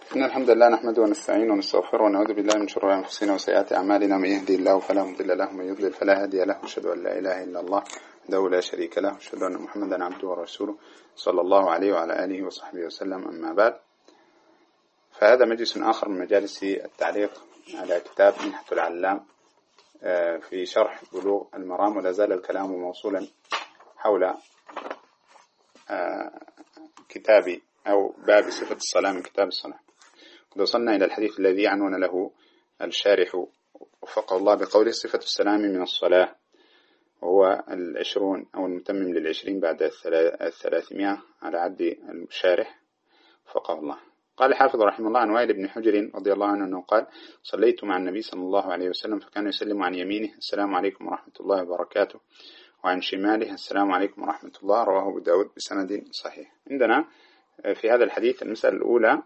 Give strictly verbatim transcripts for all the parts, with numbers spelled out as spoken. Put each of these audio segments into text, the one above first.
إن الحمد لله نحمده ونستعينه ونستغفره ونعوذ بالله من شرور أنفسنا وسيئات أعمالنا، من يهدي الله فلا مضل له ومن يضلل فلا هادي له، أشهد أن لا إله إلا الله وحده لا شريك له، أشهد أن محمدا عبده ورسوله صلى الله عليه وعلى آله وصحبه وسلم. أما بعد، فهذا مجلس آخر من مجالس التعليق على كتاب منحة العلام في شرح بلوغ المرام، ولا زال الكلام موصولا حول كتاب أو باب صفة الصلاة من كتاب الصلاة. قد وصلنا إلى الحديث الذي عنون له الشارح وفقه الله بقوله صفة السلام من الصلاة، وهو العشرون أو المتمم للعشرين بعد الثلاثمائة على عد الشارح وفقه الله. قال الحافظ رحمه الله عن وائل بن حجر رضي الله عنه أنه قال: صليت مع النبي صلى الله عليه وسلم فكان يسلم عن يمينه السلام عليكم ورحمة الله وبركاته، وعن شماله السلام عليكم ورحمة الله، رواه أبو داود بسند صحيح. عندنا في هذا الحديث المسألة الأولى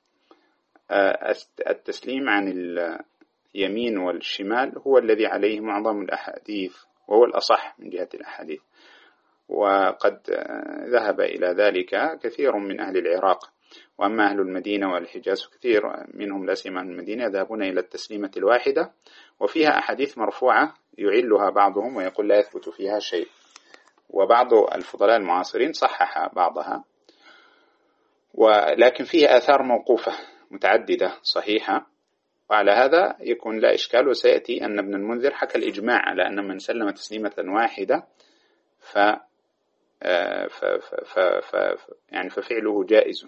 التسليم عن اليمين والشمال هو الذي عليه معظم الأحاديث، وهو الأصح من جهة الأحاديث، وقد ذهب إلى ذلك كثير من أهل العراق. وأما أهل المدينة والحجاز كثير منهم لا سيما أهل المدينة يذهبون إلى التسليمة الواحدة، وفيها أحاديث مرفوعة يعلها بعضهم ويقول لا يثبت فيها شيء، وبعض الفضلاء المعاصرين صحح بعضها، ولكن فيها آثار موقوفة متعددة صحيحة، وعلى هذا يكون لا إشكال. وسيأتي أن ابن المنذر حكى الإجماع على أن من سلم تسليمة واحدة ف... ف... ف... ف... ف... يعني ففعله جائز.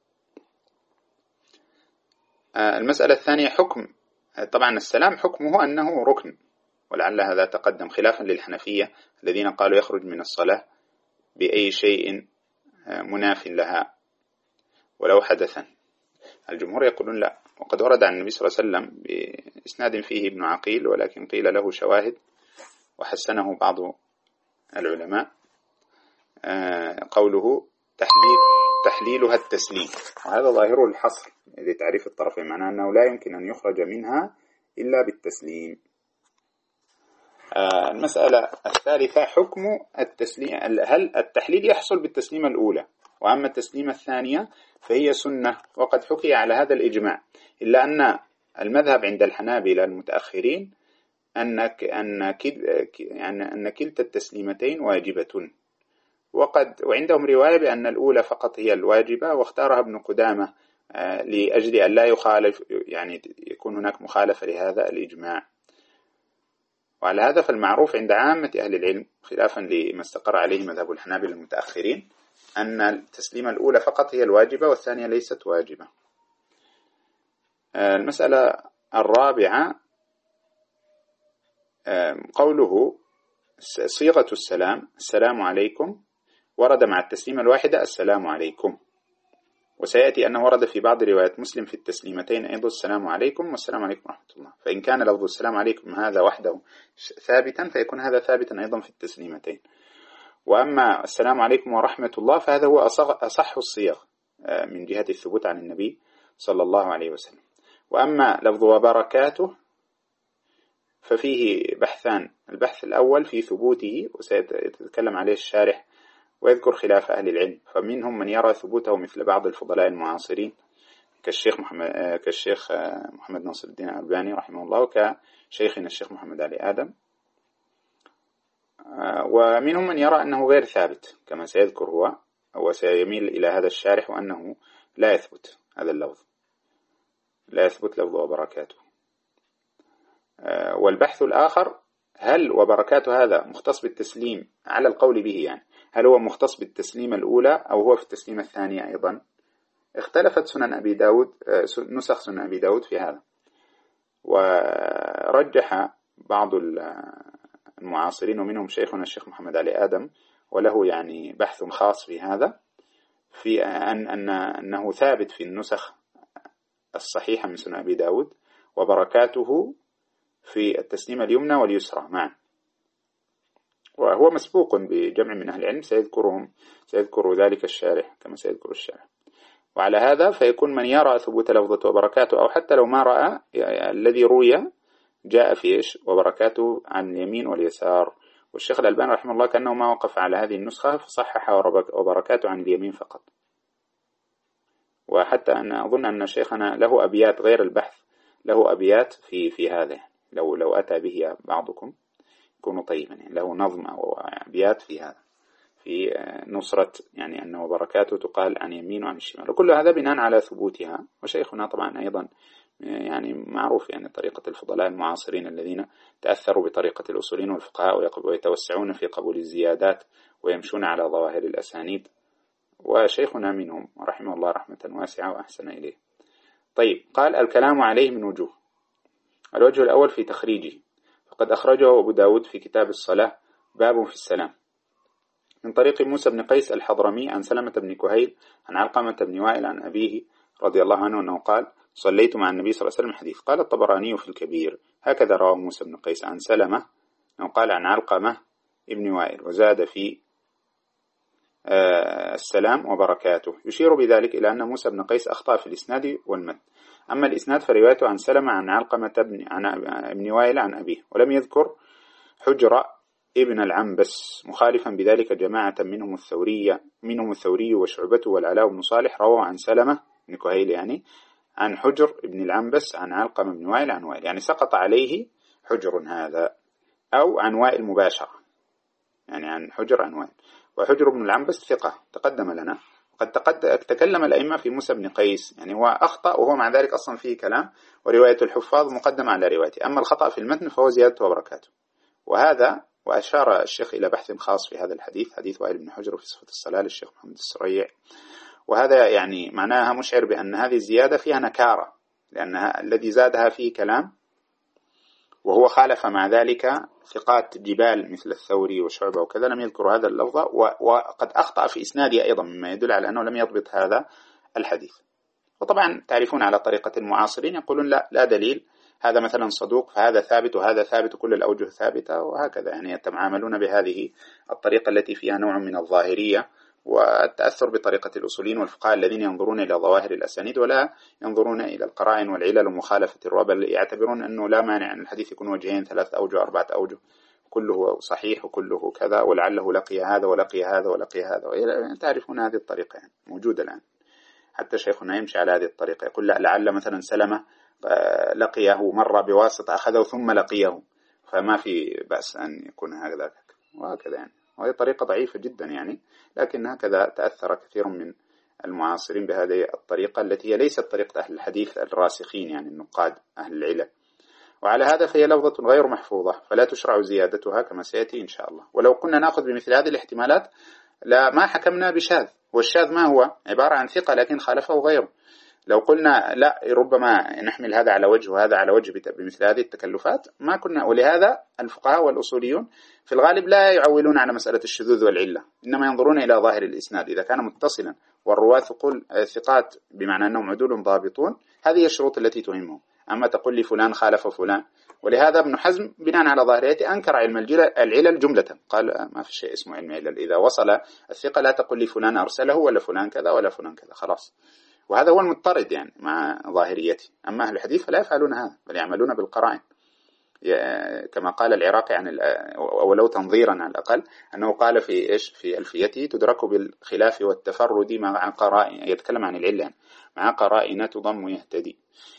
المسألة الثانية حكم، طبعا السلام حكمه أنه ركن، ولعل هذا تقدم خلافا للحنفية الذين قالوا يخرج من الصلاة بأي شيء مناف لها ولو حدثا. الجمهور يقولون لا، وقد ورد عن النبي صلى الله عليه وسلم بإسناد فيه ابن عقيل ولكن قيل له شواهد وحسنه بعض العلماء قوله تحليل تحليلها التسليم، وهذا ظاهر الحصر لتعريف الطرفين، معناه أنه لا يمكن أن يخرج منها إلا بالتسليم. المسألة الثالثة حكم التسليم، هل التحليل يحصل بالتسليمة الأولى، وأما التسليمة الثانية فهي سنة، وقد حكي على هذا الإجماع، إلا أن المذهب عند الحنابلة المتأخرين أنك أن يعني أن كلتا التسليمتين واجبة، وقد وعندهم رواية بأن الأولى فقط هي الواجبة، واختارها ابن قدامة لأجل أن لا يخالف، يعني يكون هناك مخالفة لهذا الإجماع. وعلى هذا فالمعروف عند عامة أهل العلم خلافا لما استقر عليه مذهب الحنابلة المتأخرين أن التسليمة الأولى فقط هي الواجبة والثانية ليست واجبة. المسألة الرابعة قوله صيغة السلام السلام عليكم، ورد مع التسليمة الواحدة السلام عليكم، وسيأتي أنه ورد في بعض روايات مسلم في التسليمتين أيضا السلام عليكم والسلام عليكم ورحمة الله، فإن كان لفظ السلام عليكم هذا وحده ثابتا فيكون هذا ثابتا أيضا في التسليمتين. وأما السلام عليكم ورحمة الله فهذا هو أصح الصيغ من جهة الثبوت عن النبي صلى الله عليه وسلم. وأما لفظ وبركاته ففيه بحثان، البحث الأول في ثبوته وسيتكلم عليه الشارح ويذكر خلاف أهل العلم، فمنهم من يرى ثبوته مثل بعض الفضلاء المعاصرين كالشيخ محمد كالشيخ محمد ناصر الدين الألباني رحمه الله، وكشيخنا الشيخ محمد علي آدم، ومنهم من يرى أنه غير ثابت كما سيذكر هو، وسيميل إلى هذا الشارح وأنه لا يثبت هذا اللفظ، لا يثبت لفظ وبركاته. والبحث الآخر هل وبركاته هذا مختص بالتسليم على القول به، يعني هل هو مختص بالتسليمة الأولى أو هو في التسليمة الثانية أيضا؟ اختلفت سنن أبي داود نسخ سنن أبي داود في هذا، ورجح بعض المعاصرين ومنهم شيخنا الشيخ محمد علي آدم، وله يعني بحث خاص في هذا، في أن أن أنه ثابت في النسخ الصحيحة من سنن أبي داود، وبركاته في التسليمة اليمنى واليسرى معا، وهو مسبوق بجمع من أهل العلم سيذكرهم سيذكر ذلك الشارح كما سيذكر الشارح. وعلى هذا فيكون من يرى ثبوت لفظة وبركاته، أو حتى لو ما رأى يعني الذي روي جاء في إيش وبركاته عن اليمين واليسار. والشيخ الألباني رحمه الله كأنه ما وقف على هذه النسخة فصحح وبركاته عن اليمين فقط. وحتى أنا أظن أن شيخنا له أبيات غير البحث، له أبيات في في هذا، لو لو أتى به بعضكم يكون طيبا، يعني له نظم أو أبيات في هذا، في نصرة يعني أنه بركاته تقال عن يمين وعن الشمال، وكل هذا بناء على ثبوتها. وشيخنا طبعا أيضا يعني معروف يعني طريقة الفضلاء المعاصرين الذين تأثروا بطريقة الأصوليين والفقهاء ويتوسعون في قبول الزيادات ويمشون على ظواهر الأسانيد، وشيخنا منهم رحمه الله رحمة واسعة وأحسن إليه. طيب، قال الكلام عليه من وجوه. الوجه الأول في تخريجه، فقد أخرجه أبو داود في كتاب الصلاة باب في السلام من طريق موسى بن قيس الحضرمي عن سلمة بن كهيل عن علقمة بن وائل عن أبيه رضي الله عنه أنه قال صليت مع النبي صلى الله عليه وسلم حديث. قال الطبراني في الكبير هكذا رواه موسى بن قيس عن سلمة أنه قال عن علقمة ابن وائل، وزاد في آه السلام وبركاته، يشير بذلك إلى أن موسى بن قيس أخطأ في الإسناد والمتن. أما الإسناد فروايته عن سلمة عن علقمة بن عن ابن وائل عن أبيه، ولم يذكر حجر ابن العنبس، مخالفا بذلك جماعة منهم الثورية منهم الثوري وشعبته والعلاء بن صالح رووا عن سلمة بن كهيل يعني عن حجر ابن العنبس عن علقمة بن وائل عن وائل، يعني سقط عليه حجر هذا، أو عن وائل مباشرة، يعني عن حجر عن وائل. وحجر بن العنبس ثقة تقدم لنا، وقد تكلم الأئمة في موسى بن قيس، يعني هو أخطأ وهو مع ذلك أصلا فيه كلام، ورواية الحفاظ مقدمة على روايته، أما الخطأ في المتن فهو زيادة وبركاته. وهذا وأشار الشيخ إلى بحث خاص في هذا الحديث، حديث وائل بن حجر في صفة الصلاة للشيخ محمد السريع، وهذا يعني معناها مشعر بأن هذه الزيادة فيها نكارة، لأنها الذي زادها فيه كلام، وهو خالف مع ذلك ثقات جبال مثل الثوري وشعبة وكذا لم يذكروا هذا اللفظ، وقد أخطأ في إسناده أيضا، مما يدل على أنه لم يضبط هذا الحديث. وطبعا تعرفون على طريقة المعاصرين يقولون لا لا دليل، هذا مثلا صدوق فهذا ثابت وهذا ثابت وكل الأوجه ثابتة، وهكذا يعني يتعاملون بهذه الطريقة التي فيها نوع من الظاهرية والتأثر بطريقة الأصوليين والفقهاء الذين ينظرون إلى ظواهر الأسانيد ولا ينظرون إلى القرائن والعلل ومخالفة الرواة، بل يعتبرون أنه لا مانع أن الحديث يكون وجهين ثلاثة أوجه أربعة أوجه كله صحيح وكله كذا، ولعله لقي هذا ولقي هذا ولقي هذا. تعرفون هذه الطريقة يعني موجودة الآن، حتى شيخنا يمشي على هذه الطريقة، يقول لا لعل مثلا سلمة لقيه مرة بواسطة أخذه ثم لقيه، فما في بأس أن يكون هكذا وهكذا يعني. وهي طريقة ضعيفة جدا يعني، لكن هكذا تأثر كثير من المعاصرين بهذه الطريقة التي هي ليست طريقة أهل الحديث الراسخين يعني النقاد أهل العلم. وعلى هذا فهي لفظة غير محفوظة فلا تشرع زيادتها كما سيأتي إن شاء الله. ولو كنا نأخذ بمثل هذه الاحتمالات لا ما حكمنا بشاذ، والشاذ ما هو عبارة عن ثقة لكن خالفه غيره. لو قلنا لا ربما نحمل هذا على وجه وهذا على وجه بمثل هذه التكلفات ما كنا. ولهذا الفقهاء والأصوليون في الغالب لا يعولون على مسألة الشذوذ والعلة، إنما ينظرون إلى ظاهر الإسناد إذا كان متصلا والرواة ثقول ثقات بمعنى أنهم عدول ضابطون، هذه الشروط التي تهمهم. أما تقول لي فلان خالف فلان. ولهذا ابن حزم بناء على ظاهريته أنكر علم العلل جملة، قال ما في شيء اسمه علم علل، إذا وصل الثقة لا تقول لي فلان أرسله ولا فلان كذا ولا فلان كذا خلاص. وهذا هو المضطرد يعني مع ظاهريته. أما أهل الحديث فلا يفعلون هذا، بل يعملون بالقرائن، كما قال العراقي عن ولو تنظيرا على الأقل أنه قال في إيش في ألفيته تدرك بالخلاف والتفرد مع قرائن، يتكلم عن العلة مع قرائن تضم يهتدي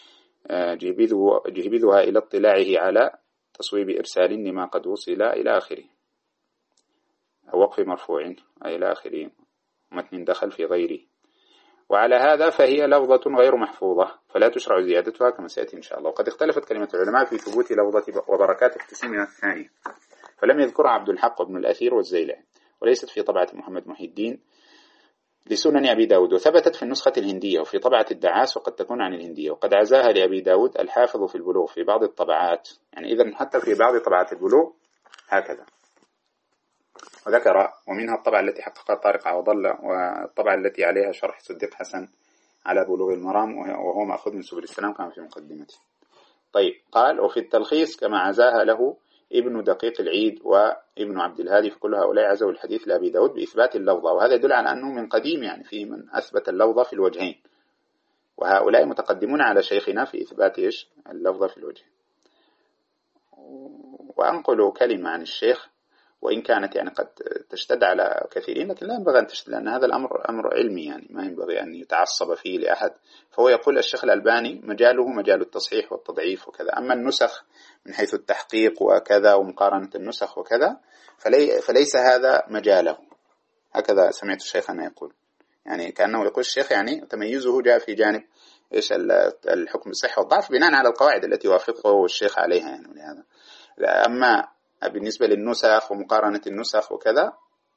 جهبذها إلى اطلاعه على تصويب إرسال لما قد وصل إلى آخره، أو وقف مرفوع إلى آخره متن دخل في غيره. وعلى هذا فهي لفظة غير محفوظة فلا تشرع زيادتها كما سيأتي إن شاء الله. وقد اختلفت كلمة العلماء في ثبوت لفظة وبركات في التسعين من الثانية، فلم يذكرها عبد الحق بن الأثير والزيلعي، وليست في طبعة محمد محي الدين لسنن أبي داود، وثبتت في النسخة الهندية وفي طبعة الدعاس وقد تكون عن الهندية، وقد عزاها لأبي داود الحافظ في البلوغ في بعض الطبعات، يعني إذن حتى في بعض طبعات البلوغ هكذا. وذكر ومنها الطبعة التي حققها طارق عوض الله، والطبعة التي عليها شرح صديق حسن على بلوغ المرام وهو مأخوذ من سبل السلام كما في مقدمته. طيب، قال وفي التلخيص كما عزاها له ابن دقيق العيد وابن عبد الهادي، فكل هؤلاء عزوا الحديث لأبي داود بإثبات اللفظة، وهذا يدل على أنه من قديم يعني في من أثبت اللفظة في الوجهين، وهؤلاء متقدمون على شيخنا في إثبات إيش اللفظة في الوجهين. وأنقل كلمة عن الشيخ وإن كانت يعني قد تشتد على كثيرين، لكن لا ينبغي أن تشتد، لأن هذا الأمر أمر علمي يعني ما ينبغي أن يتعصب فيه لأحد. فهو يقول الشيخ الألباني مجاله مجال التصحيح والتضعيف وكذا، أما النسخ من حيث التحقيق وكذا ومقارنة النسخ وكذا فلي فليس هذا مجاله. هكذا سمعت الشيخ أنه يقول، يعني كأنه يقول الشيخ يعني تميزه جاء في جانب إيش الحكم بالصحة والضعف بناء على القواعد التي وافقه الشيخ عليها يعني. ولهذا أما بالنسبة للنسخ ومقارنة النسخ وكذا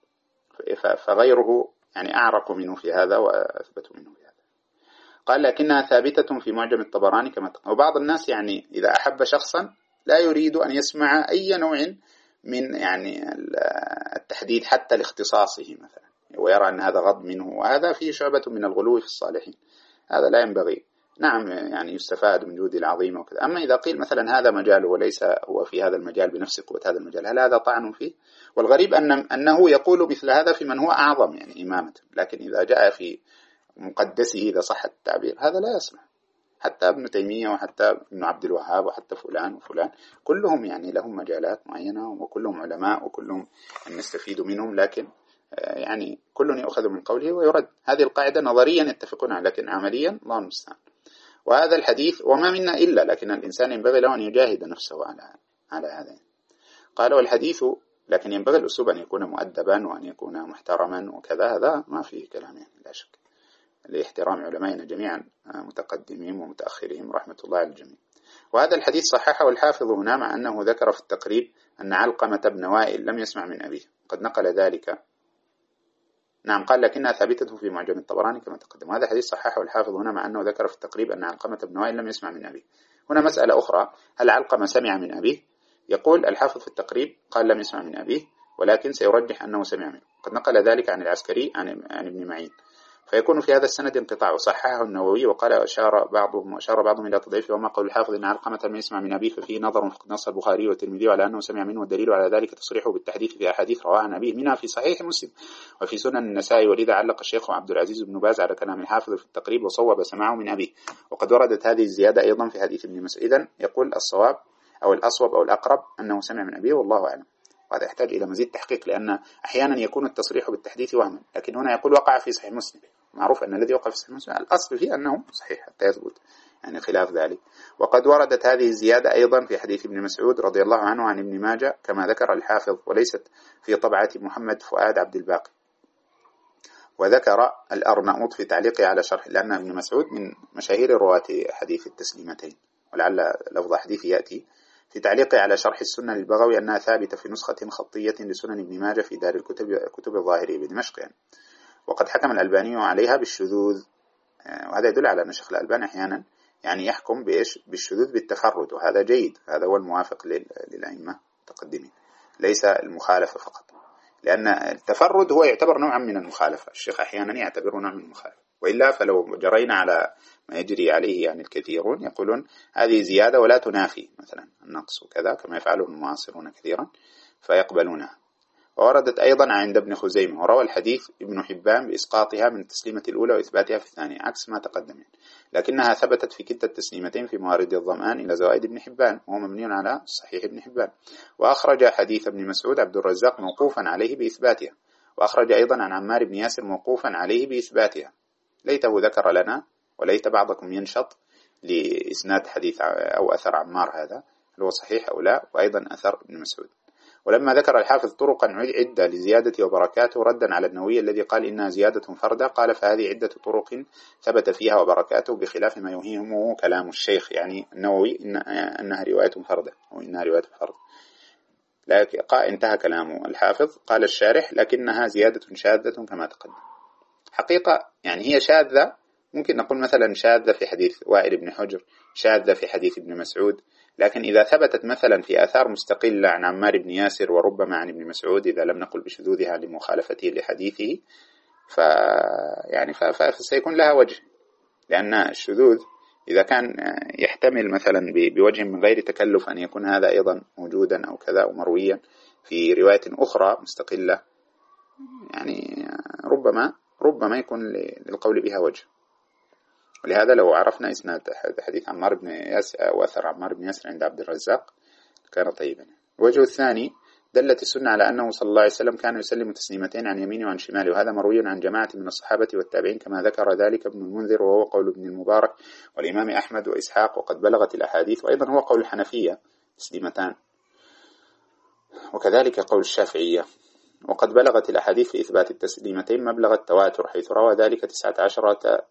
فغيره يعني أعرق منه في هذا وأثبت منه في هذا. قال لكنها ثابتة في معجم الطبراني كما تقول. وبعض الناس يعني إذا أحب شخصا لا يريد أن يسمع أي نوع من يعني التحديد حتى لاختصاصه مثلا، ويرى أن هذا غض منه، وهذا فيه شعبة من الغلو في الصالحين، هذا لا ينبغي. نعم يعني يستفاد من جهده العظيمة وكذا، أما إذا قيل مثلا هذا مجاله وليس هو في هذا المجال بنفس قوة هذا المجال، هل هذا طعن فيه؟ والغريب أن أنه يقول مثل هذا في من هو أعظم يعني إمامة، لكن إذا جاء في مقدسه إذا صح التعبير هذا لا يصلح. حتى ابن تيمية وحتى ابن عبد الوهاب وحتى فلان وفلان كلهم يعني لهم مجالات معينة وكلهم علماء وكلهم نستفيد منهم، لكن يعني كل يأخذ من قوله ويرد. هذه القاعدة نظريا يتفقون عليها، لكن عمليا الله المستعان. وهذا الحديث وما منا إلا، لكن الإنسان ينبغي له أن يجاهد نفسه على على هذا. قال والحديث، لكن ينبغي الأسلوب أن يكون مؤدبا وأن يكون محترما وكذا، هذا ما فيه كلام يعني لا شك، لاحترام علمائنا جميعا متقدمين ومتأخرين رحمة الله على الجميع. وهذا الحديث صححه الحافظ هنا، مع أنه ذكر في التقريب أن علقمة بن وائل لم يسمع من أبيه، قد نقل ذلك. نعم قال لكنها ثابتة في معجم الطبراني كما تقدم. وهذا الحديث صححه الحافظ هنا، مع أنه ذكر في التقريب أن علقمة بن وائل لم يسمع من أبيه. هنا مسألة أخرى، هل علقمة سمع من أبيه؟ يقول الحافظ في التقريب قال لم يسمع من أبيه، ولكن سيرجح أنه سمع منه، قد نقل ذلك عن العسكري عن, عن ابن معين، فيكون في هذا السند انقطاع. وصححه النووي وقال أشار بعضهم أشار بعضهم إلى تضعيفه. وما قول الحافظ إن علقمة لم يسمع من أبيه ففيه نظر، فقد نص البخاري والترمذي على أنه سمع منه، والدليل على ذلك تصريحه بالتحديث في أحاديث رواها عن أبيه، منها في صحيح مسلم وفي سنن النسائي. ولذا علق الشيخ عبد العزيز بن باز على كلام الحافظ في التقريب وصوب سماعه من أبيه. وقد وردت هذه الزيادة أيضا في حديث ابن مسعود. إذن يقول الصواب أو الأصوب أو الأقرب أنه سمع من أبيه والله أعلم. وهذا يحتاج إلى مزيد تحقيق، لأن أحيانا يكون التصريح بالتحديث وهما، لكن هنا يقول وقع في صحيح مسلم، معروف أن الذي وقع في صحيح مسلم الأصل فيه أنه صحيح حتى يثبت يعني خلاف ذلك. وقد وردت هذه الزيادة أيضا في حديث ابن مسعود رضي الله عنه عن ابن ماجه كما ذكر الحافظ، وليست في طبعة محمد فؤاد عبد الباقي. وذكر الأرناؤوط في تعليقه على شرح، لأن ابن مسعود من مشاهير رواة حديث التسليمتين، ولعل لفظ حديث يأتي في تعليقه على شرح السنة للبغوي أنها ثابتة في نسخة خطية لسنن ابن ماجه في دار الكتب كتب الظاهري بدمشق يعني. وقد حكم الألباني عليها بالشذوذ، وهذا يدل على أن الشيخ الألباني أحيانا يعني يحكم بإيش بالشذوذ بالتفرد، وهذا جيد، هذا هو الموافق للأئمة المتقدمين، ليس المخالفة فقط، لأن التفرد هو يعتبر نوعا من المخالفة، الشيخ أحيانا يعتبره نوع من المخالفة. وإلا فلو جرينا على ما يجري عليه يعني الكثيرون يقولون هذه زيادة ولا تنافي مثلا النقص وكذا، كما يفعله المعاصرون كثيرا فيقبلونها. ووردت أيضا عند ابن خزيمة، وروى الحديث ابن حبان بإسقاطها من التسليمة الأولى وإثباتها في الثانية عكس ما تقدم، لكنها ثبتت في كلتا التسليمتين في موارد الظمآن إلى زوائد ابن حبان، وهو مبني على صحيح ابن حبان. وأخرج حديث ابن مسعود عبد الرزاق موقوفا عليه بإثباتها، وأخرج أيضا عن عمار بن ياسر موقوفا عليه بإثباتها. ليته ذكر لنا، وليت بعضكم ينشط لإسناد حديث أو أثر عمار هذا هل هو صحيح أو لا، وأيضا أثر ابن مسعود. ولما ذكر الحافظ طرقا عدة لزيادة وبركاته ردا على النووي الذي قال إنها زيادة فردة، قال فهذه عدة طرق ثبت فيها وبركاته بخلاف ما يوهمه كلام الشيخ يعني النووي إن أنها رواية فردة أو إنها رواية فرد. لكن انتهى كلامه الحافظ. قال الشارح لكنها زيادة شاذة كما تقدم. حقيقة يعني هي شاذة، ممكن نقول مثلا شاذة في حديث وائل بن حجر، شاذة في حديث ابن مسعود، لكن إذا ثبتت مثلا في آثار مستقلة عن عمار بن ياسر وربما عن ابن مسعود، إذا لم نقل بشذوذها لمخالفته لحديثه ف يعني فسيكون لها وجه، لأن الشذوذ إذا كان يحتمل مثلا بوجه من غير تكلف أن يكون هذا أيضا موجودا أو كذا ومرويا في رواية أخرى مستقلة، يعني ربما ربما يكون للقول بها وجه. ولهذا لو عرفنا إسناد حديث عمار بن ياسر وأثر عمار بن ياسر عند عبد الرزاق كان طيبا. الوجه الثاني دلت السنة على أنه صلى الله عليه وسلم كان يسلم تسليمتين عن يمينه وعن شماله، وهذا مروي عن جماعة من الصحابة والتابعين كما ذكر ذلك ابن المنذر، وهو قول ابن المبارك والإمام أحمد وإسحاق، وقد بلغت الأحاديث، وأيضا هو قول الحنفية تسليمتان، وكذلك قول الشافعية، وقد بلغت الأحاديث في إثبات التسليمتين مبلغ التواتر، حيث روى ذلك تسعة عشرة،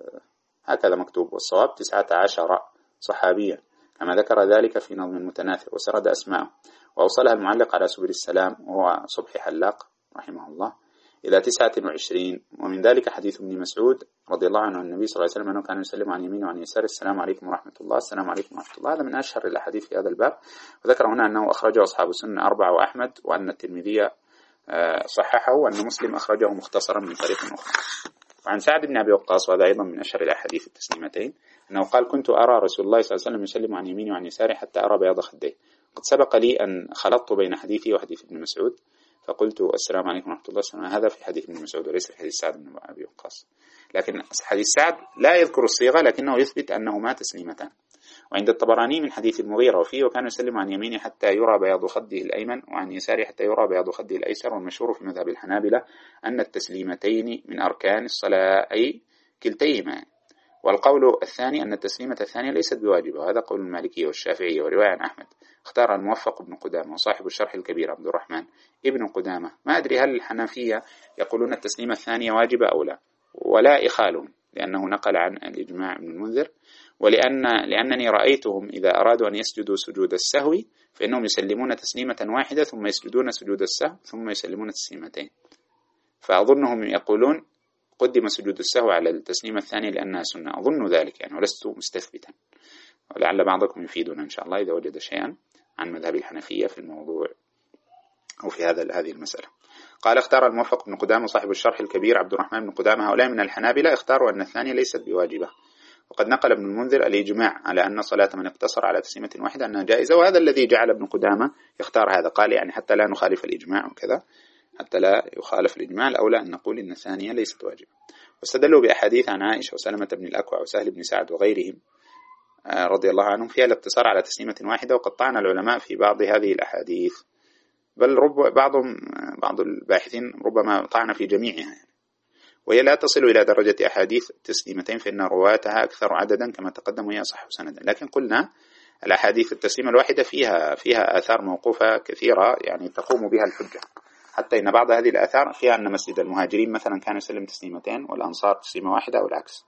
هكذا مكتوب والصواب تسعة عشر صحابيا كما ذكر ذلك في نظم المتناثر وسرد أسماءه، وأوصلها المعلق على سبل السلام وهو صبحي حلاق رحمه الله إلى تسعة وعشرين. ومن ذلك حديث ابن مسعود رضي الله عنه النبي صلى الله عليه وسلم أنه كان يسلم عن يمينه وعن يساره السلام عليكم ورحمة الله السلام عليكم ورحمة الله. هذا من أشهر الأحاديث في هذا الباب. وذكر هنا أنه أخرجه أصحاب السنة أربعة وأحمد، وأن الترمذي صححه، وأن مسلم أخرجه مختصرا من طريق أخرى. وعن سعد بن أبي وقاص، وهذا أيضا من أشهر الأحاديث التسليمتين، أنه قال كنت أرى رسول الله صلى الله عليه وسلم يسلم عن يمينه وعن يساره حتى أرى بياض خديه. قد سبق لي أن خلطت بين حديثي وحديث ابن مسعود فقلت السلام عليكم ورحمة الله السلام، هذا في حديث ابن مسعود وليس في حديث سعد بن أبي وقاص. لكن حديث سعد لا يذكر الصيغة لكنه يثبت أنهما تسليمتان. وعند الطبراني من حديث المغيرة وفيه وكان يسلم عن يمينه حتى يرى بياض خده الأيمن وعن يساره حتى يرى بياض خده الأيسر. والمشهور في مذهب الحنابلة أن التسليمتين من أركان الصلاة أي كلتيهما. والقول الثاني أن التسليمة الثانية ليست بواجبة، وهذا قول المالكية والشافعية ورواية عن أحمد. اختار الموفق ابن قدامة وصاحب الشرح الكبير عبد الرحمن ابن قدامة. ما أدري هل الحنفية يقولون التسليمة الثانية واجبة أو لا، ولا إخالهم لأنه نقل عن الإجماع ابن المنذر، ولأن لأنني رأيتهم إذا أرادوا أن يسجدوا سجود السهو فإنهم يسلمون تسليمة واحدة ثم يسجدون سجود السهو ثم يسلمون تسليمتين، فأظنهم يقولون قدم سجود السهو على التسليمة الثانية لأنها سنة، أظن ذلك يعني، ولست مستثبتا، ولعل بعضكم يفيدنا إن شاء الله إذا وجد شيئا عن مذهب الحنفية في الموضوع أو في هذا هذه المسألة. قال اختار الموفق بن قدامة صاحب الشرح الكبير عبد الرحمن بن قدامة هؤلاء من الحنابلة اختاروا أن الثانية ليست بواجبة، وقد نقل ابن المنذر الإجماع على أن صلاة من اقتصر على تسليمة واحدة أنها جائزة، وهذا الذي جعل ابن قدامة يختار هذا. قال يعني حتى لا نخالف الإجماع وكذا، حتى لا يخالف الإجماع الأولى أن نقول إن الثانية ليست واجبة. واستدلوا بأحاديث عن عائشة وسلمة بن الأكوع وسهل بن سعد وغيرهم رضي الله عنهم فيها الاقتصار على تسليمة واحدة، وقد طعن العلماء في بعض هذه الأحاديث، بل رب بعضهم بعض الباحثين ربما طعن في جميعها يعني. وهي لا تصل إلى درجة أحاديث التسليمتين فإن رواتها أكثر عددا كما تقدم وهي أصح سندا. لكن قلنا الأحاديث التسليمة الواحدة فيها فيها آثار موقوفة كثيرة يعني تقوم بها الحجة، حتى إن بعض هذه الآثار فيها أن مسجد المهاجرين مثلا كان يسلم تسليمتين والأنصار تسليمة واحدة أو العكس.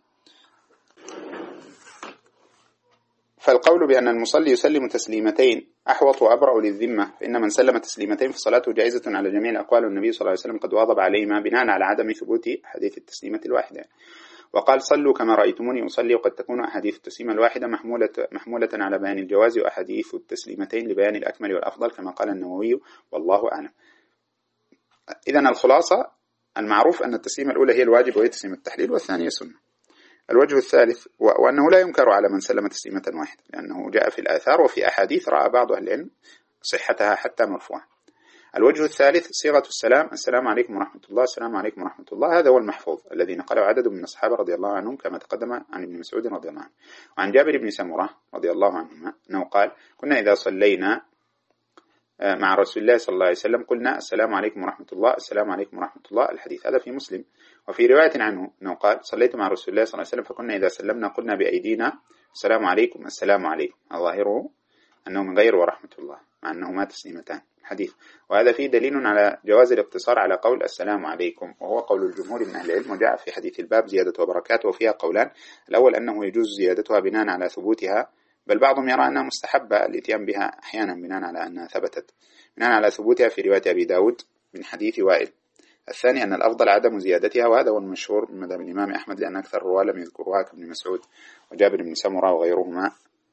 فالقول بأن المصلي يسلم تسليمتين أحوط وأبرأ للذمة، فإن من سلم تسليمتين فصلاته جائزة على جميع الأقوال، والنبي صلى الله عليه وسلم قد واظب عليهما بناء على عدم ثبوت حديث التسليمة الواحدة. وقال صلوا كما رأيتموني أصلي، وقد تكون أحاديث التسليمة الواحدة محمولة, محمولة على بيان الجواز، وأحاديث التسليمتين لبيان الأكمل والأفضل كما قال النووي والله أعلم. إذن الخلاصة المعروف أن التسليمة الأولى هي الواجب وهي تسليمة التحليل، والثانية سنة. الوجه الثالث وأنه لا ينكر على من سلم تسليمة واحدة، لأنه جاء في الآثار وفي أحاديث رأى بعض أهل العلم صحتها حتى مرفوعة. الوجه الثالث صيغة السلام، السلام عليكم ورحمة الله السلام عليكم ورحمة الله، هذا هو المحفوظ الذي نقله عدد من الصحابة رضي الله عنهم كما تقدم عن ابن مسعود رضي الله عنه. وعن جابر بن سمرة رضي الله عنهما أنه قال كنا إذا صلينا مع رسول الله صلى الله عليه وسلم قلنا السلام عليكم ورحمة الله السلام عليكم ورحمة الله. الحديث هذا في مسلم. وفي رواية عنه أنه قال صليت مع رسول الله صلى الله عليه وسلم فكنا إذا سلمنا قلنا بأيدينا السلام عليكم السلام عليكم، ظاهره أنه من غير ورحمة الله مع أنهما تسليمتان الحديث. وهذا فيه دليل على جواز الاقتصار على قول السلام عليكم، وهو قول الجمهور من أهل العلم. وجاء في حديث الباب زيادة وبركاته وفيها قولان، الأول أنه يجوز زيادتها بناء على ثبوتها، بل بعضهم يرى أنها مستحبة الاتيان بها أحيانا بناء على أنها ثبتت بناء على ثبوتها في رواية أبي داود من حديث وائل. الثاني أن الأفضل عدم زيادتها، وهذا هو المشهور من مذهب الإمام أحمد، لأن أكثر الرواة لم يذكروها كابن مسعود وجابر بن سمرة وغيرهما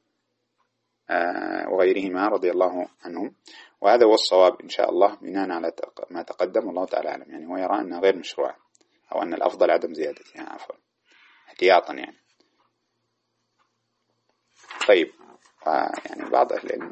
آه وغيرهما رضي الله عنهم. وهذا هو الصواب إن شاء الله بناء على ما تقدم، والله تعالى أعلم. يعني هو يرى أنها غير مشروعة، أو أن الأفضل عدم زيادتها عفوا احتياطا يعني. طيب يعني بعض أهل العلم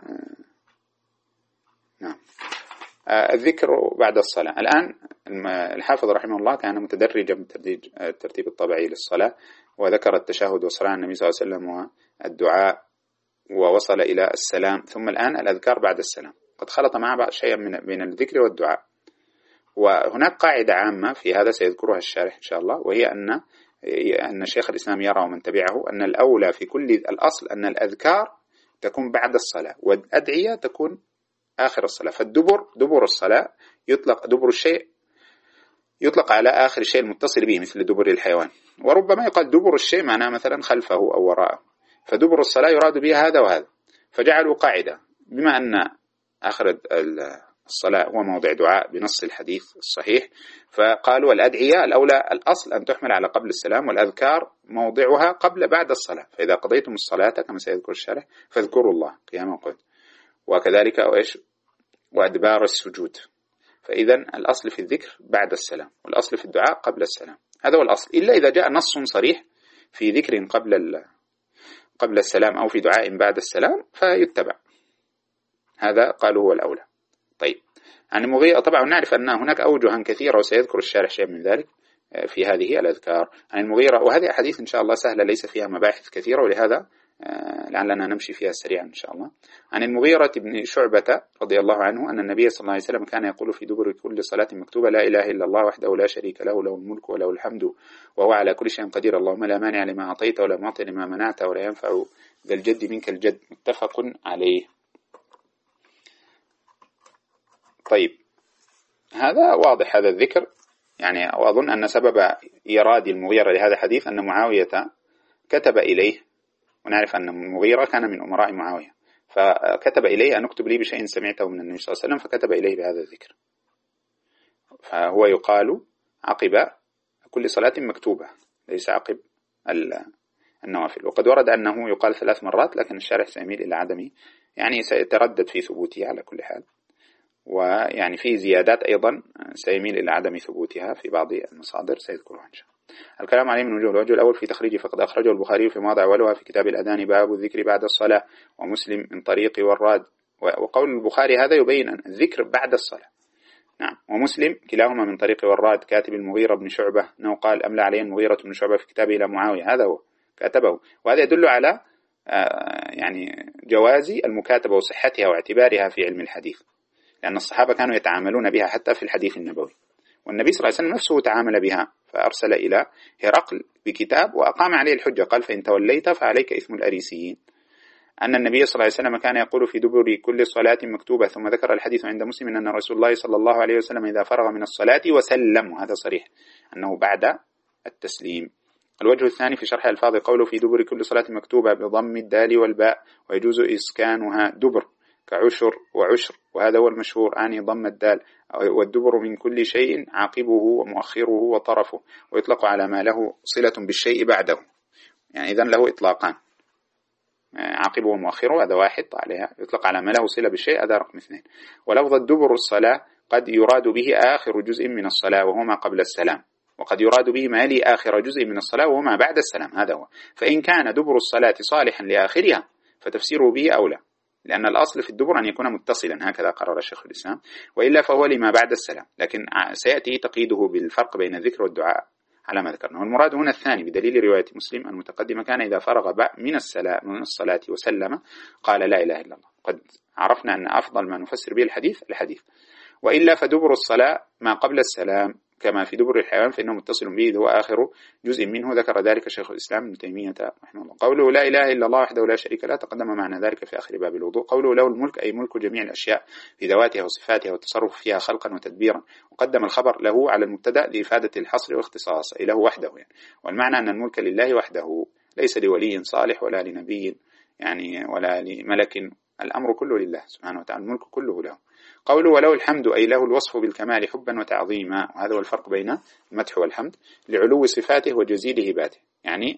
نعم الذكر بعد الصلاة. الآن الحافظ رحمه الله كان متدرجا بالترتيب الطبيعي للصلاة، وذكر التشهد والصلاة على النبي صلى الله عليه وسلم والدعاء، ووصل إلى السلام، ثم الآن الأذكار بعد السلام. قد خلط مع بعض شيئا من بين الذكر والدعاء. وهناك قاعدة عامة في هذا سيذكرها الشارح إن شاء الله، وهي أن أن شيخ الإسلام يرى ومن تبعه أن الأولى في كل الأصل أن الأذكار تكون بعد الصلاة والأدعية تكون آخر الصلاة. فالدبر دبر الصلاة يطلق دبر الشيء يطلق على آخر الشيء المتصل به مثل دبر الحيوان، وربما يقال دبر الشيء معناه مثلا خلفه أو وراءه، فدبر الصلاة يراد بها هذا وهذا. فجعلوا قاعدة بما أن آخر الصلاة هو موضع دعاء بنص الحديث الصحيح، فقالوا الأدعية الأولى الأصل أن تحمل على قبل السلام، والأذكار موضعها قبل بعد الصلاة. فإذا قضيتم الصلاة كما سيذكر الشارح فاذكروا الله قياما وقعودا، وكذلك وإيش وأدبار السجود. فإذا الأصل في الذكر بعد السلام، والأصل في الدعاء قبل السلام، هذا هو الأصل، إلا إذا جاء نص صريح في ذكر قبل قبل السلام أو في دعاء بعد السلام فيتبع، هذا قالوا هو الأولى. طيب عن المغيرة طبعا نعرف أن هناك أوجها كثيرة وسيذكر الشارح شيء من ذلك في هذه الأذكار عن المغيرة، وهذه أحاديث إن شاء الله سهلة ليس فيها مباحث كثيرة، ولهذا لعلنا نمشي فيها سريعا إن شاء الله. عن المغيرة بن شعبة رضي الله عنه أن النبي صلى الله عليه وسلم كان يقول في دبر كل صلاة مكتوبة لا إله إلا الله وحده لا شريك له له الملك وله الحمد وهو على كل شيء قدير اللهم لا مانع لما أعطيت ولا معطي لما منعت ولا ينفع ذا الجد منك الجد، متفق عليه. طيب هذا واضح هذا الذكر يعني، وأظن أن سبب إيراد المغيرة لهذا الحديث أن معاوية كتب إليه، ونعرف أن المغيرة كان من أمراء معاوية، فكتب إليه أن اكتب لي بشيء سمعته من النبي صلى الله عليه وسلم، فكتب إليه بهذا الذكر. فهو يقال عقب كل صلاة مكتوبة ليس عقب النوافل. وقد ورد أنه يقال ثلاث مرات، لكن الشارح سيميل إلى عدمه، يعني سيتردد في ثبوته على كل حال، ويعني في زيادات أيضا سيميل إلى عدم ثبوتها في بعض المصادر سيذكرها إن شاء الله. الكلام عليه من وجوه. الوجه الأول في تخريجه فقد أخرجه البخاري في مواضع أولها في كتاب الأذان باب الذكر بعد الصلاة، ومسلم من طريق وراد. وقول البخاري هذا يبين أن الذكر بعد الصلاة، نعم، ومسلم كلاهما من طريق وراد كاتب المغيرة بن شعبة أنه قال أملى عليه المغيرة بن شعبة في كتابه إلى معاوية، هذا هو كاتبه. وهذا يدل على يعني جواز المكاتبة وصحتها واعتبارها في علم الحديث، لأن الصحابة كانوا يتعاملون بها حتى في الحديث النبوي، والنبي صلى الله عليه وسلم نفسه تعامل بها، فأرسل إلى هرقل بكتاب وأقام عليه الحجة، قال فإن توليت فعليك إثم الأريسيين. أن النبي صلى الله عليه وسلم كان يقول في دبر كل صلاة مكتوبة. ثم ذكر الحديث عند مسلم أن رسول الله صلى الله عليه وسلم إذا فرغ من الصلاة وسلم، وهذا صريح أنه بعد التسليم. الوجه الثاني في شرح الفاظ قوله في دبر كل صلاة مكتوبة بضم الدال والباء، ويجوز إسكانها دبر كعشر وعشر، وهذا هو المشهور أعني ضم الدال. والدبر من كل شيء عاقبه ومؤخره وطرفه، ويطلق على ما له صلة بالشيء بعده، يعني إذن له إطلاقان، عاقبه ومؤخره هذا واحد عليها، يطلق على ما له صلة بالشيء هذا رقم اثنين. ولفظ الدبر الصلاة قد يراد به آخر جزء من الصلاة وهو ما قبل السلام، وقد يراد به ما يلي آخر جزء من الصلاة وهو ما بعد السلام، هذا هو. فإن كان دبر الصلاة صالحا لآخرها فتفسيره به أولى، لأن الأصل في الدبر أن يكون متصلا، هكذا قرر شيخ الإسلام، وإلا فهو لما بعد السلام، لكن سيأتي تقييده بالفرق بين الذكر والدعاء على ما ذكرنا. والمراد هنا الثاني بدليل رواية مسلم المتقدمة كان إذا فرغ من الصلاة من الصلاة وسلم قال لا إله إلا الله. قد عرفنا أن أفضل ما نفسر به الحديث الحديث، وإلا فدبر الصلاة ما قبل السلام كما في دبر الحيوان فإنه متصل به، هو آخر جزء منه، ذكر ذلك شيخ الإسلام ابن تيمية رحمه الله. قوله لا إله إلا الله وحده لا شريك له تقدم معنى ذلك في آخر باب الوضوء. قوله له الملك أي ملك جميع الأشياء في ذواتها وصفاتها والتصرف فيها خلقا وتدبيرا، وقدم الخبر له على المبتدأ لإفادة الحصر والاختصاص أي له وحده يعني. والمعنى أن الملك لله وحده ليس لولي صالح ولا لنبي يعني ولا لملك، الأمر كله لله سبحانه وتعالى، الملك كله له. قوله وله الحمد أي له الوصف بالكمال حبا وتعظيما، وهذا هو الفرق بين المدح والحمد، لعلو صفاته وجزيل هباته، يعني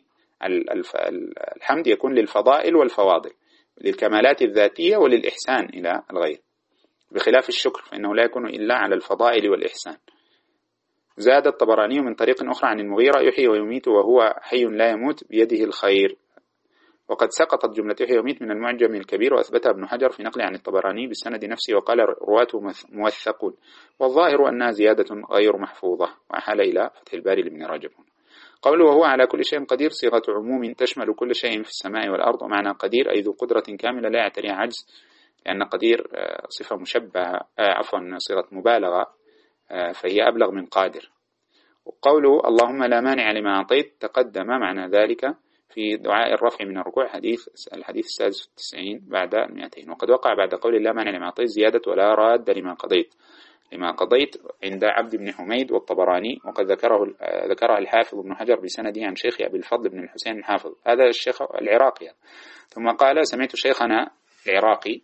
الحمد يكون للفضائل والفواضل، للكمالات الذاتية وللإحسان إلى الغير، بخلاف الشكر فإنه لا يكون إلا على الفضائل والإحسان. زاد الطبراني من طريق أخرى عن المغيرة يحيي ويميت وهو حي لا يموت بيده الخير، وقد سقطت جملة يحيي ويميت من المعجم الكبير، وأثبتها ابن حجر في نقل عن الطبراني بالسند نفسه، وقال رواته موثقون، والظاهر أنها زيادة غير محفوظة، وأحال إلى فتح الباري لابن رجب. قوله وهو على كل شيء قدير صيغة عموم تشمل كل شيء في السماء والأرض، ومعنى قدير أي ذو قدرة كاملة لا يعتريها عجز لأن قدير صفة مشبهة، عفوا صيغة مبالغة، فهي أبلغ من قادر. وقوله اللهم لا مانع لما أعطيت تقدم معنى ذلك في دعاء الرفع من الركوع، حديث الحديث السادس والتسعين بعد المئتين. وقد وقع بعد قول لا مانع لما أعطيت زيادة ولا راد لما قضيت لما قضيت عند عبد بن حميد والطبراني، وقد ذكره ذكرها الحافظ ابن حجر بسنده عن شيخ أبي الفضل بن الحسين الحافظ، هذا الشيخ العراقي. ثم قال سمعت شيخنا العراقي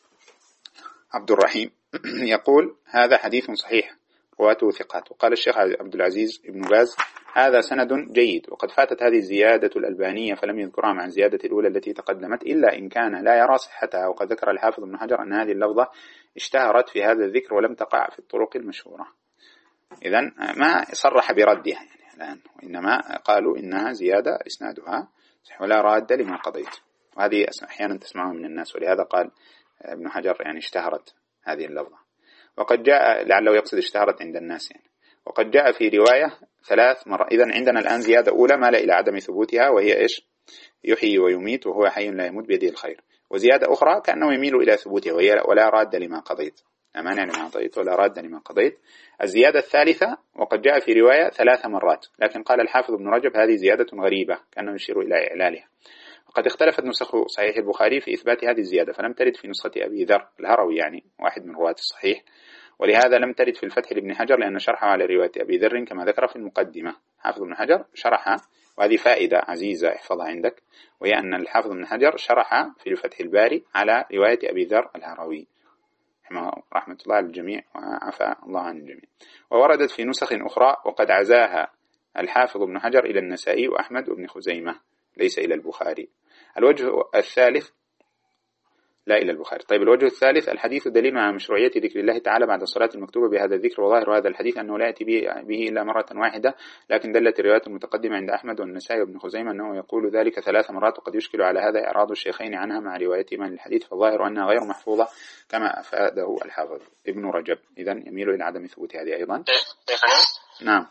عبد الرحيم يقول هذا حديث صحيح رواته ثقات. وقال الشيخ عبد العزيز ابن باز هذا سند جيد، وقد فاتت هذه الزيادة الألبانية فلم يذكرها مع الزيادة الأولى التي تقدمت، إلا إن كان لا يرى صحتها. وقد ذكر الحافظ ابن حجر أن هذه اللفظة اشتهرت في هذا الذكر ولم تقع في الطرق المشهورة. إذن ما صرح بردها يعني الآن، وإنما قالوا إنها زيادة إسنادها ولا راد لما قضيت. وهذه أحيانا تسمعها من الناس، ولهذا قال ابن حجر يعني اشتهرت هذه اللفظة. وقد جاء لعله يقصد اشتهرت عند الناس يعني. وقد جاء في رواية ثلاث مرات. إذن عندنا الآن زيادة أولى مال إلى عدم ثبوتها، وهي إيش؟ يحيي ويميت وهو حي لا يموت بيده الخير. وزيادة أخرى كأنه يميل إلى ثبوتها، وهي ولا راد لما قضيت، لا مانع لما أعطيت ولا راد لما قضيت. الزيادة الثالثة وقد جاء في رواية ثلاث مرات، لكن قال الحافظ ابن رجب هذه زيادة غريبة كأنه يشير إلى إعلالها. وقد اختلفت نسخ صحيح البخاري في إثبات هذه الزيادة، فلم ترد في نسخة أبي ذر الهروي يعني واحد من رواة الصحيح، ولهذا لم ترد في الفتح لابن حجر، لأن شرحه على رواية أبي ذر كما ذكر في المقدمة. حافظ ابن حجر شرحها، وهذه فائدة عزيزة احفظها عندك، وهي أن الحافظ ابن حجر شرح في الفتح الباري على رواية أبي ذر الهروي رحمة الله على الجميع وعفى الله عن الجميع. ووردت في نسخ أخرى وقد عزاها الحافظ ابن حجر إلى النسائي وأحمد وابن خزيمة، ليس إلى البخاري. الوجه الثالث لا إلى البخاري. طيب الوجه الثالث الحديث دليل على مشروعية ذكر الله تعالى بعد الصلاة المكتوبة بهذا الذكر، وظاهر هذا الحديث أنه لا يأتي به إلا مرة واحدة، لكن دلت الروايات المتقدمة عند أحمد والنسائي وابن خزيمة أنه يقول ذلك ثلاث مرات، وقد يشكل على هذا إعراض الشيخين عنها مع روايتهما للحديث، فالظاهر أنها غير محفوظة كما أفاده الحافظ ابن رجب. إذن يميل إلى عدم ثبوت هذه أيضا. نعم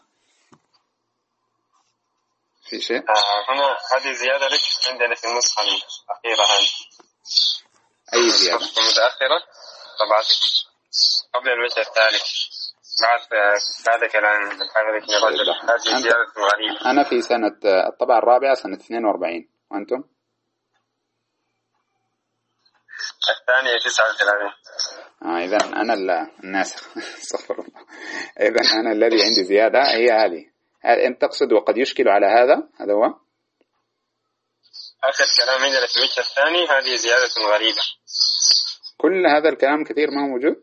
في شيء آه هنا هذه زيادة لك عندنا في النسخة الأخيرة هذه. أي زيادة؟ متأخرة طبعتك قبل الوجه الثالث بعد بعد كلام الحافظ ابن رجب. هذه زيادة غريبة. أنا في سنة الطبعة الرابعة سنة اثنين وأربعين، وأنتم؟ الثانية تسعة وثلاثين. آه إذن أنا الناسخ استغفر الله. إذن أنا الذي عندي زيادة هي هذه. أنت تقصد وقد يشكل على هذا؟ هذا هو آخر كلام عندنا في الوجه الثاني، هذه زيادة غريبة. كل هذا الكلام كثير ما هو موجود.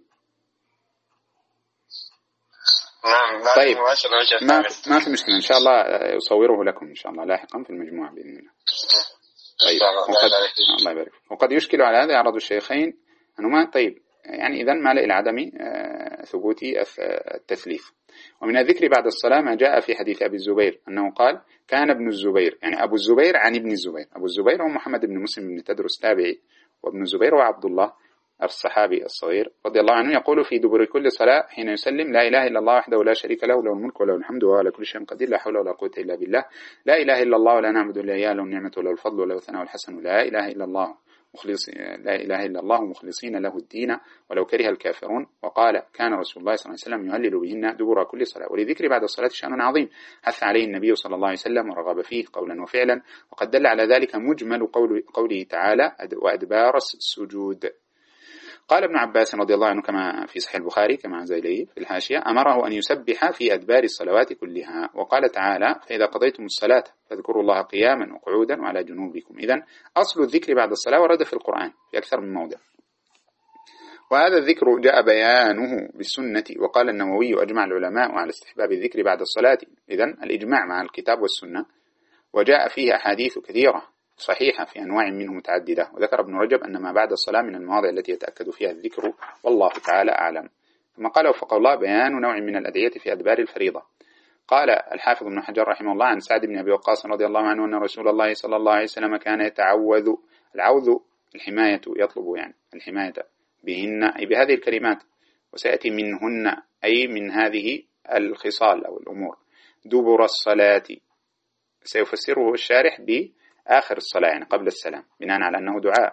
نعم. طيب ما ما في مشكلة، إن شاء الله يصوره لكم إن شاء الله لاحقا في المجموعة بإذن الله. طيب وقد الله يبارك. وقد يشكل على هذا يعرض الشيخين أنه ما طيب يعني إذن مال إلى عدم ثبوت التثليث. ومن الذكر بعد الصلاة ما جاء في حديث أبي الزبير أنه قال كان ابن الزبير، يعني أبو الزبير عن ابن الزبير. أبو الزبير هو محمد بن مسلم بن تدرس تابعي، وابن الزبير هو عبد الله الصحابي الصغير رضي الله عنه، يقول في دبر كل صلاة حين يسلم لا إله إلا الله وحده لا شريك له له الملك وله الحمد وهو على كل شيء قدير لا حول ولا قوة إلا بالله لا إله إلا الله ولا نعبد إلا إياه له النعمة وله الفضل وله الثناء الحسن لا إله إلا الله مخلص لا إله إلا الله مخلصين له الدين ولو كره الكافرون. وقال كان رسول الله صلى الله عليه وسلم يهلل بهن دبر كل صلاة. ولذكر بعد الصلاة شأن عظيم حث عليه النبي صلى الله عليه وسلم ورغب فيه قولا وفعلا، وقد دل على ذلك مجمل قول قوله تعالى وأدبار السجود. قال ابن عباس رضي الله عنه كما في صحيح البخاري كما عزى إليه في الحاشية أمره أن يسبح في أدبار الصلوات كلها. وقال تعالى فإذا قضيتم الصلاة فاذكروا الله قياما وقعودا وعلى جنوبكم. إذن أصل الذكر بعد الصلاة ورد في القرآن في أكثر من موضع، وهذا الذكر جاء بيانه بالسنة. وقال النووي أجمع العلماء على استحباب الذكر بعد الصلاة. إذن الإجماع مع الكتاب والسنة، وجاء فيه أحاديث كثيرة صحيحة في أنواع منه متعددة. وذكر ابن رجب أن ما بعد الصلاة من المواضع التي يتأكد فيها الذكر والله تعالى أعلم. ثم قال وفق الله بيان نوع من الأدعية في أدبار الفريضة. قال الحافظ ابن حجر رحمه الله عن سعد بن أبي وقاص رضي الله عنه أن رسول الله صلى الله عليه وسلم كان يتعوذ، العوذ الحماية، يطلب يعني الحماية بهن أي بهذه الكلمات، وسيأتي منهن أي من هذه الخصال أو الأمور. دبر الصلاة سيفسره الشارح ب آخر الصلاة يعني قبل السلام، بناء على أنه دعاء.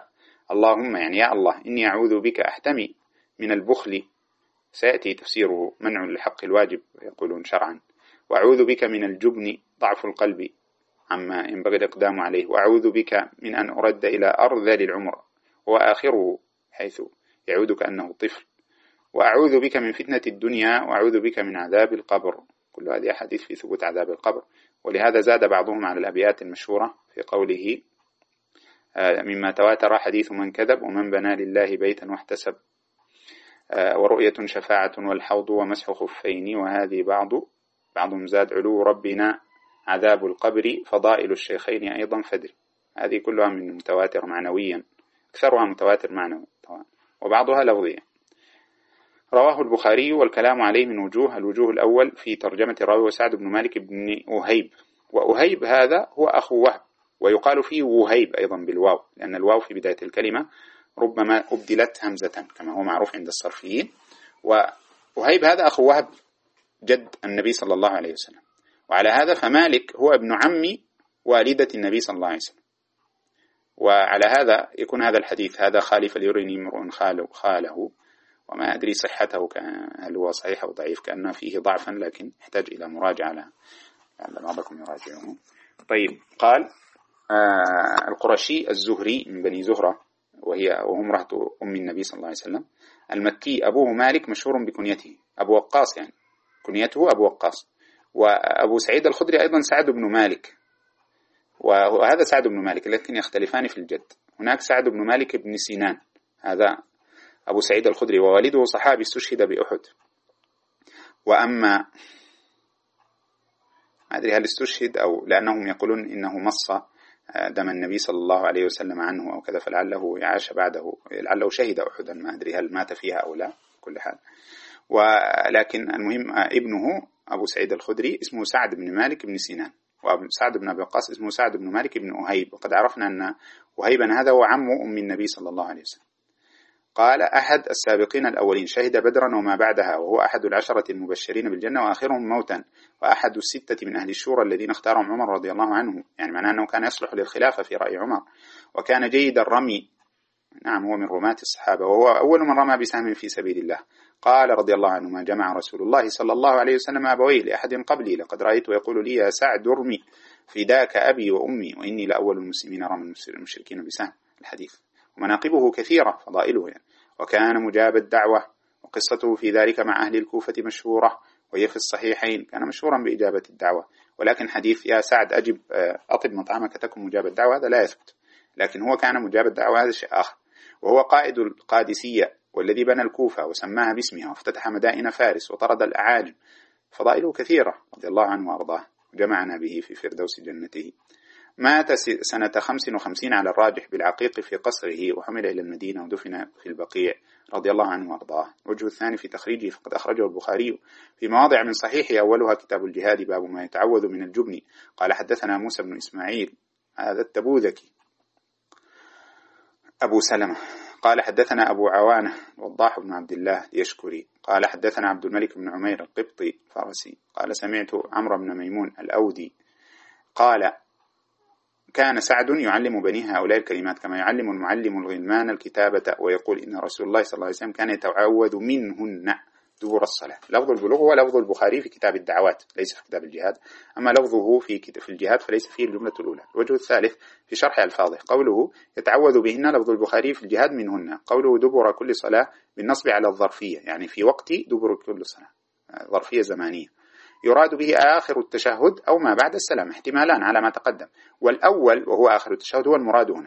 اللهم يعني يا الله إني أعوذ بك أحتمي من البخل، سيأتي تفسيره منع لحق الواجب يقولون شرعا، وأعوذ بك من الجبن ضعف القلب عما ينبغي الإقدام عليه، وأعوذ بك من أن أرد إلى أرذل العمر وآخره حيث يعود كأنه طفل، وأعوذ بك من فتنة الدنيا، وأعوذ بك من عذاب القبر. كل هذه أحاديث في ثبوت عذاب القبر. ولهذا زاد بعضهم على الأبيات المشهورة في قوله مما تواتر حديث من كذب ومن بنى لله بيتا واحتسب، ورؤية شفاعة والحوض ومسح خفين، وهذه بعض بعضهم زاد علو ربنا عذاب القبر فضائل الشيخين أيضا فدر. هذه كلها من متواتر معنويا، أكثرها متواتر معنوي طبعا وبعضها لفظيا. رواه البخاري والكلام عليه من وجوه. الوجوه الأول في ترجمة الراوي وسعد بن مالك بن أهيب، وأهيب هذا هو أخو وهب، ويقال فيه وهيب أيضا بالواو، لأن الواو في بداية الكلمة ربما أبدلت همزة كما هو معروف عند الصرفيين. وأهيب هذا أخو وهب جد النبي صلى الله عليه وسلم، وعلى هذا فمالك هو ابن عم والدة النبي صلى الله عليه وسلم. وعلى هذا يكون هذا الحديث هذا خالي فليرني امرؤ خاله, خاله وما أدري صحته هل هو صحيح أو ضعيف، كأنه فيه ضعفا لكن يحتاج إلى مراجعة لعل بعضكم يراجعه. طيب قال آه القرشي الزهري من بني زهرة، وهي وهم امرأة أم النبي صلى الله عليه وسلم، المكي، أبوه مالك مشهور بكنيته أبو وقاص، يعني كنيته أبو وقاص. وأبو سعيد الخدري أيضا سعد بن مالك، وهذا سعد بن مالك لكن يختلفان في الجد. هناك سعد بن مالك بن سنان، هذا أبو سعيد الخدري، ووالده صحابي استشهد بأحد. وأما ما أدري هل استشهد أو لأنهم يقولون إنه مص دم النبي صلى الله عليه وسلم عنه أو كذا، فلعله يعاش بعده، لعله شهد أحدا، ما أدري هل مات فيها أو لا، كل حال. ولكن المهم ابنه أبو سعيد الخدري اسمه سعد بن مالك بن سنان، وسعد بن أبي وقاص اسمه سعد بن مالك بن أهيب. وقد عرفنا أن أهيبا هذا هو عم أم النبي صلى الله عليه وسلم. قال أحد السابقين الأولين، شهد بدرا وما بعدها، وهو أحد العشرة المبشرين بالجنة وآخرهم موتا، وأحد الستة من أهل الشورى الذين اختارهم عمر رضي الله عنه، يعني معناه أنه كان يصلح للخلافة في رأي عمر، وكان جيد الرمي، نعم هو من رماة الصحابة، وهو أول من رمى بسهم في سبيل الله. قال رضي الله عنه ما جمع رسول الله صلى الله عليه وسلم أبويه لأحد قبلي، لقد رأيت يقول لي يا سعد ارمي فداك أبي وأمي وإني لأول المسلمين رمى المشركين بسهم. الحديث ومناقبه كثيرة، فضائله يعني. وكان مجاب الدعوة، وقصته في ذلك مع أهل الكوفة مشهورة، وهي في الصحيحين، كان مشهورا بإجابة الدعوة. ولكن حديث يا سعد أجب أطب مطعمك تكن مجاب الدعوة هذا لا يثبت، لكن هو كان مجاب الدعوة هذا شيء آخر. وهو قائد القادسية والذي بنى الكوفة وسماها باسمها وافتتح مدائن فارس وطرد الأعاجم. فضائله كثيرة رضي الله عنه وأرضاه، وجمعنا به في فردوس جنته. مات سنة خمس وخمسين على الراجح بالعقيق في قصره، وحمل إلى المدينة ودفن في البقيع رضي الله عنه وأرضاه. وجه الثاني في تخريجه، فقد أخرجه البخاري في مواضع من صحيحه، أولها كتاب الجهاد باب ما يتعوذ من الجبن. قال حدثنا موسى بن إسماعيل هذا التبوذكي أبو سلمة قال حدثنا أبو عوانة وضاح بن عبد الله يشكري قال حدثنا عبد الملك بن عمير القبطي فارسي قال سمعت عمرو بن ميمون الأودي قال كان سعد يعلم بني هؤلاء الكلمات كما يعلم المعلم الغلمان الكتابة، ويقول إن رسول الله صلى الله عليه وسلم كان يتعوذ منهن دبر الصلاة. لفظ البلوغ هو لفظ البخاري في كتاب الدعوات ليس في كتاب الجهاد، أما لفظه في في الجهاد فليس فيه الجملة الأولى. الوجه الثالث في شرح ألفاظه، قوله يتعوذ بهن لفظ البخاري في الجهاد منهن، قوله دبر كل صلاة بالنصب على الظرفية، يعني في وقت دبر كل صلاة، ظرفية زمانية، يراد به آخر التشهد أو ما بعد السلام، احتمالان على ما تقدم، والأول وهو آخر التشهد هو المراد هنا.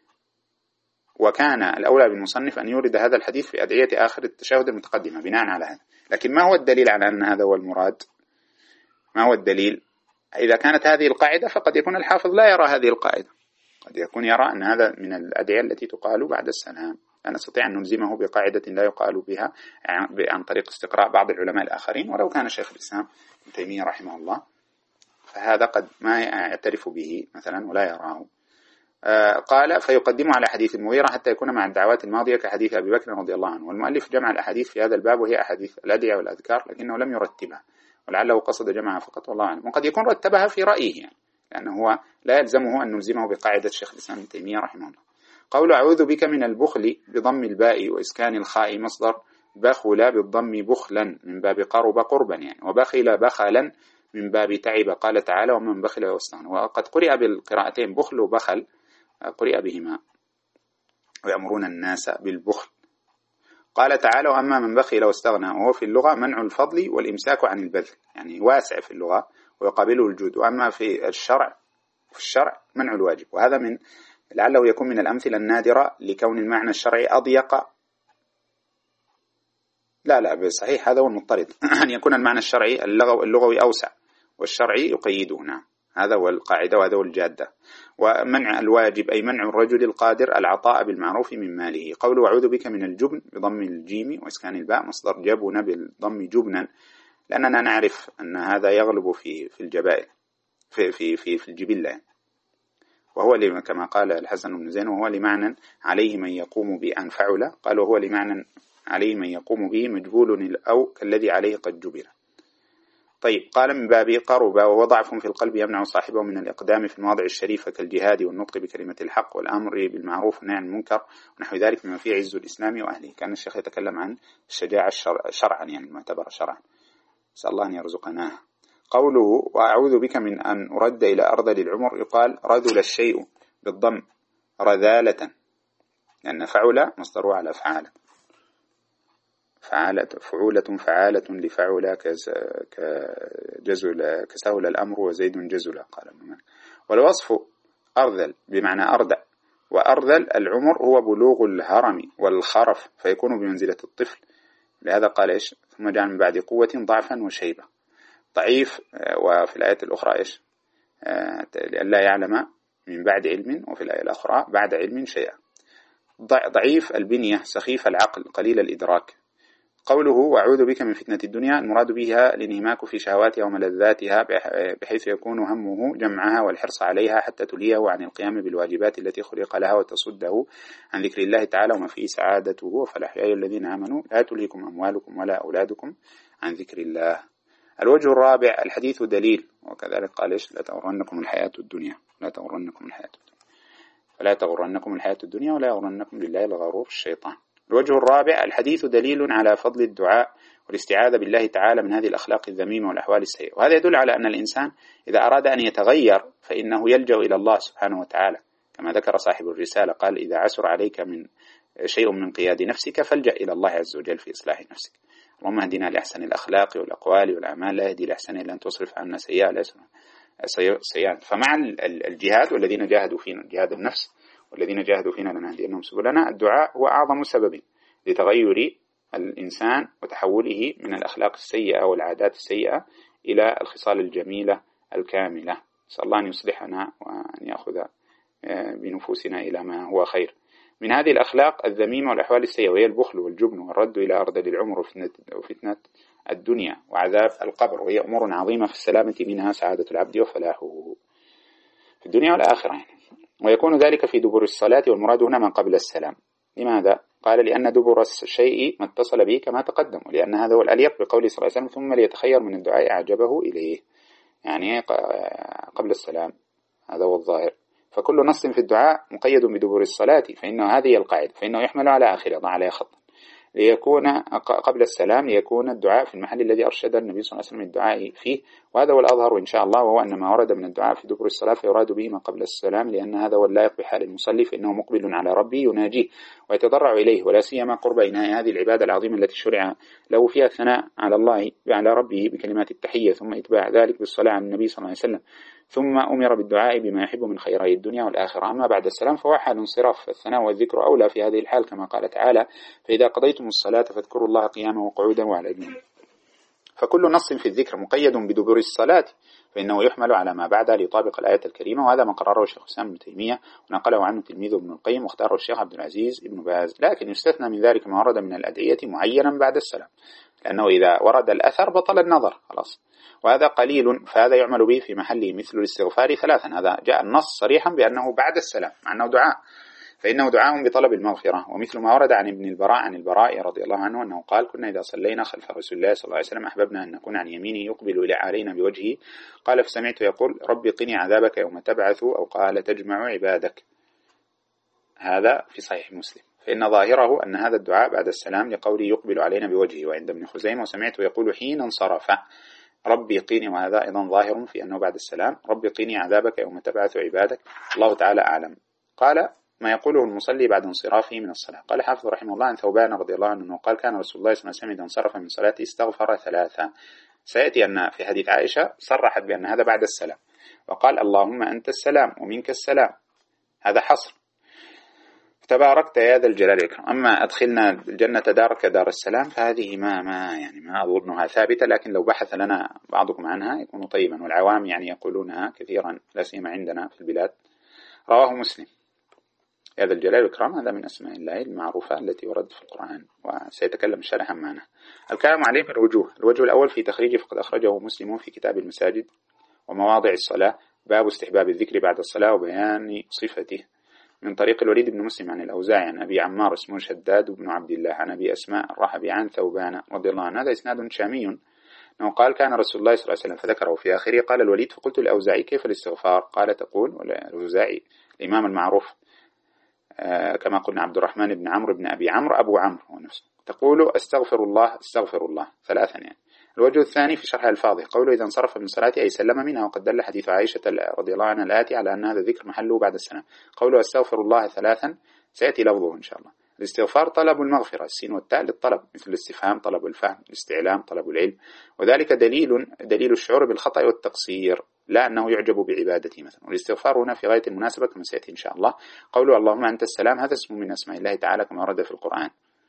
وكان الأولى بالمصنف أن يورد هذا الحديث في أدعية آخر التشهد المتقدمة بناء على هذا. لكن ما هو الدليل على أن هذا هو المراد؟ ما هو الدليل؟ إذا كانت هذه القاعدة فقد يكون الحافظ لا يرى هذه القاعدة، قد يكون يرى أن هذا من الأدعية التي تقال بعد السلام. لا نستطيع أن نلزمه بقاعدة لا يقال بها عن طريق استقراء بعض العلماء الآخرين، ولو كان شيخ الإسلام ابن تيمية رحمه الله فهذا قد ما يعترف به مثلا ولا يراه. آه قال فيقدم على حديث المغيرة حتى يكون مع الدعوات الماضية كحديث أبي بكر رضي الله عنه. والمؤلف جمع الأحاديث في هذا الباب وهي أحاديث الأدعية والأذكار، لكنه لم يرتبها، ولعله قصد جمعها فقط والله أعلم. وقد يكون رتبها في رأيه يعني، لأنه هو لا يلزمه أن نلزمه بقاعدة شيخ الإسلام ابن تيمية رحمه الله. قول أعوذ بك من البخل بضم الباء وإسكان الخاء مصدر بخل بالضم بخلا من باب قرب قربا يعني، وبخل بخلا من باب تعب، قال تعالى ومن بخل واستغنى. وقد قرئ بالقراءتين بخل وبخل، قرئ بهما ويأمرون الناس بالبخل. قال تعالى وأما من بخل واستغنى، وهو في اللغة منع الفضل والإمساك عن البذل، يعني واسع في اللغة ويقابله الجود. وأما في الشرع في الشرع منع الواجب، وهذا من لعله يكون من الأمثلة النادرة لكون المعنى الشرعي أضيق. لا لا بصحيح هذا هو المضطرد أن يكون المعنى الشرعي اللغوي أوسع والشرعي يقيده. نعم هذا هو القاعدة وهذا هو الجادة. ومنع الواجب أي منع الرجل القادر العطاء بالمعروف من ماله. قوله أعوذ بك من الجبن بضم الجيم وإسكان الباء مصدر جبن بالضم جبنا، لأننا نعرف أن هذا يغلب في في الجبائل في في في, في الجبلة، وهو كما قال الحسن بن زين وهو لمعنى عليه من يقوم بأن فعل، قال وهو لمعنى عليه من يقوم به مجبول أو كالذي عليه قد جبل. طيب قال من باب قرب، وهو ضعف في القلب يمنع صاحبه من الإقدام في المواضع الشريفة كالجهاد والنطق بكلمة الحق والأمر بالمعروف والنهي عن المنكر ونحو ذلك مما فيه عز الإسلام وأهله. كان الشيخ يتكلم عن الشجاعة شرعا يعني المعتبرة شرعا، نسأل الله أن يرزقناها. قوله وأعوذ بك من أن أرد إلى أرض للعمر، يقال رذل الشيء بالضم رذالة، لأن فعل مصدره على فعالة فعالة فعولة فعالة لفعل كجزل كسهل الأمر وزيد جزل قال ابن مالك. والوصف أرذل بمعنى أردأ، وأرذل العمر هو بلوغ الهرم والخرف فيكون بمنزلة الطفل، لهذا قال إيش ثم جعل من بعد قوة ضعفا وشيبة. ضعيف وفي الآية الأخرى إيش لا يعلم من بعد علم، وفي الآية الأخرى بعد علم شيئا. ضعيف البنية سخيف العقل قليل الإدراك. قوله وأعوذ بك من فتنة الدنيا المراد بها الانهماك في شهواتها وملذاتها بحيث يكون همه جمعها والحرص عليها حتى تليه عن القيام بالواجبات التي خلق لها وتصده عن ذكر الله تعالى وما فيه سعادته وفلاح. يا أيها الذين آمنوا لا تلهكم أموالكم ولا أولادكم عن ذكر الله. الوجه الرابع الحديث دليل، وكذلك قال إيش لا تغرنكم الحياة الدنيا لا تغرنكم الحياة الدنيا فلا تغرنكم الحياة الدنيا ولا يغرنكم بالله الغرور الشيطان. الوجه الرابع الحديث دليل على فضل الدعاء والاستعاذة بالله تعالى من هذه الأخلاق الذميمة والأحوال السيئة، وهذا يدل على أن الإنسان إذا أراد أن يتغير فإنه يلجأ إلى الله سبحانه وتعالى، كما ذكر صاحب الرسالة قال إذا عسر عليك من شيء من قياد نفسك فالجأ إلى الله عز وجل في إصلاح نفسك. اللهم اهدنا لأحسن الأخلاق والأقوال والأعمال لا يهدي لأحسن إلا أن تصرف عنا سيئة سيئات. فمع الجهاد والذين جاهدوا فينا جهاد النفس والذين جاهدوا فينا لنهدينهم سبلنا، الدعاء هو أعظم سبب لتغير الإنسان وتحوله من الأخلاق السيئة والعادات السيئة إلى الخصال الجميلة الكاملة. نسأل الله أن يصلحنا وأن يأخذ بنفوسنا إلى ما هو خير. من هذه الأخلاق الذميمة والأحوال السيئة وهي البخل والجبن والرد إلى أرض العمر وفتنة الدنيا وعذاب القبر، وهي أمور عظيمة في السلامة منها سعادة العبد وفلاحه في الدنيا والآخرة. ويكون ذلك في دبر الصلاة، والمراد هنا من قبل السلام. لماذا؟ قال لأن دبر الشيء ما اتصل به كما تقدم، ولأن هذا هو الأليق بقوله صلى الله عليه وسلم ثم ليتخير من الدعاء أعجبه إليه، يعني قبل السلام، هذا هو الظاهر. فكل نص في الدعاء مقيد بدبر الصلاة، فإنه هذه القاعدة، فإنه يحمل على آخره ضع عليه خط ليكون قبل السلام، ليكون الدعاء في المحل الذي أرشد النبي صلى الله عليه وسلم الدعاء فيه، وهذا هو الأظهر إن شاء الله، وهو أن ما ورد من الدعاء في دبر الصلاة فيراد به ما قبل السلام، لأن هذا هو اللائق بحال المصلي، فإنه مقبل على ربه يناجيه ويتضرع إليه، ولا سيما قرب إنهاء هذه العبادة العظيمة التي شرع له فيها الثناء على الله على ربه بكلمات التحية، ثم إتباع ذلك بالصلاة على النبي صلى الله عليه وسلم، ثم أمر بالدعاء بما يحب من خيري الدنيا والآخرة. أما بعد السلام فهو حال انصراف، الثناء والذكر أولى في هذه الحال، كما قال تعالى فإذا قضيتم الصلاة فاذكروا الله قياما وقعودا وعلى جنوب. فكل نص في الذكر مقيد بدبر الصلاة، فإنه يحمل على ما بعدها ليطابق الآية الكريمة، وهذا ما قرره الشيخ الإسلام ابن تيمية ونقله عنه تلميذه ابن القيم واختاره الشيخ عبد العزيز ابن باز. لكن يستثنى من ذلك ما ورد من الأدعية معينا بعد السلام، لأنه إذا ورد الأثر بطل النظر خلاص، وهذا قليل، فهذا يعمل به في محله مثل الاستغفار ثلاثا، هذا جاء النص صريحا بأنه بعد السلام مع أنه دعاء، فإنه دعاء بطلب المغفرة. ومثل ما ورد عن ابن البراء عن البراء رضي الله عنه أنه قال كنا إذا صلينا خلف رسول الله صلى الله عليه وسلم أحببنا أن نكون عن يمينه يقبل إلى علينا بوجهه، قال فسمعت يقول ربي قني عذابك يوم تبعث، أو قال تجمع عبادك. هذا في صحيح مسلم، فإن ظاهره أن هذا الدعاء بعد السلام لقوله يقبل علينا بوجهه، وعند ابن خزيمة وسمعته يقول حين انصرف ربي قيني، وهذا أيضا ظاهر في أنه بعد السلام ربي قيني عذابك يوم تبعث عبادك، الله تعالى أعلم. قال ما يقوله المصلي بعد انصرافه من الصلاة. قال حافظ رحمه الله عن ثوبان رضي الله عنه قال كان رسول الله صلى الله عليه وسلم إذا انصرف من صلاته استغفر ثلاثة. سيأتي أن في حديث عائشة صرحت بأن هذا بعد السلام، وقال اللهم أنت السلام ومنك السلام، هذا حصر، تباركت يا ذا الجلال والإكرام. أما أدخلنا الجنة دارك دار السلام فهذه ما ما يعني ما أظنها ثابتة، لكن لو بحث لنا بعضكم عنها يكون طيبا، والعوام يعني يقولونها كثيرا لا سيما عندنا في البلاد. رواه مسلم. يا ذا الجلال والإكرام هذا من أسماء الله المعروفة التي ورد في القرآن، وسيتكلم الشارح عن معنى. الكلام عليه من الوجوه. الوجه الأول في تخريجه فقد أخرجه مسلم في كتاب المساجد ومواضع الصلاة، باب استحباب الذكر بعد الصلاة وبيان صفته، من طريق الوليد بن مسلم عن الأوزاعي عن أبي عمار اسمه شداد بن عبد الله عن أبي أسماء الرحبي عن ثوبان رضي الله عنه. هذا إسناد شامي، أنه قال كان رسول الله صلى الله عليه وسلم، فذكره في آخره. قال الوليد فقلت الأوزاعي كيف الاستغفار؟ قال تقول، الأوزاعي الإمام المعروف آه كما قلنا عبد الرحمن بن عمرو بن أبي عمرو أبو عمرو هو نفسه، تقول استغفر الله استغفر الله ثلاثا يعني. الوجه الثاني في شرح الفاضي قوله إذا انصرف من صلاته أي سلم منها، وقد دل حديث عائشة رضي الله عنها الآتي على أن هذا ذكر محله بعد السلام. قوله استغفر الله ثلاثا سيأتي لفظه إن شاء الله. الاستغفار طلب المغفرة، السين والتاء للطلب، مثل الاستفهام طلب الفهم، الاستعلام طلب العلم، وذلك دليل دليل الشعور بالخطأ والتقصير، لا أنه يعجب بعبادته مثلا. والاستغفار هنا في غاية المناسبة كما سيأتي إن شاء الله. قوله اللهم أنت السلام هذا اسم من أسماء الله تعالى كما ورد في القرآن.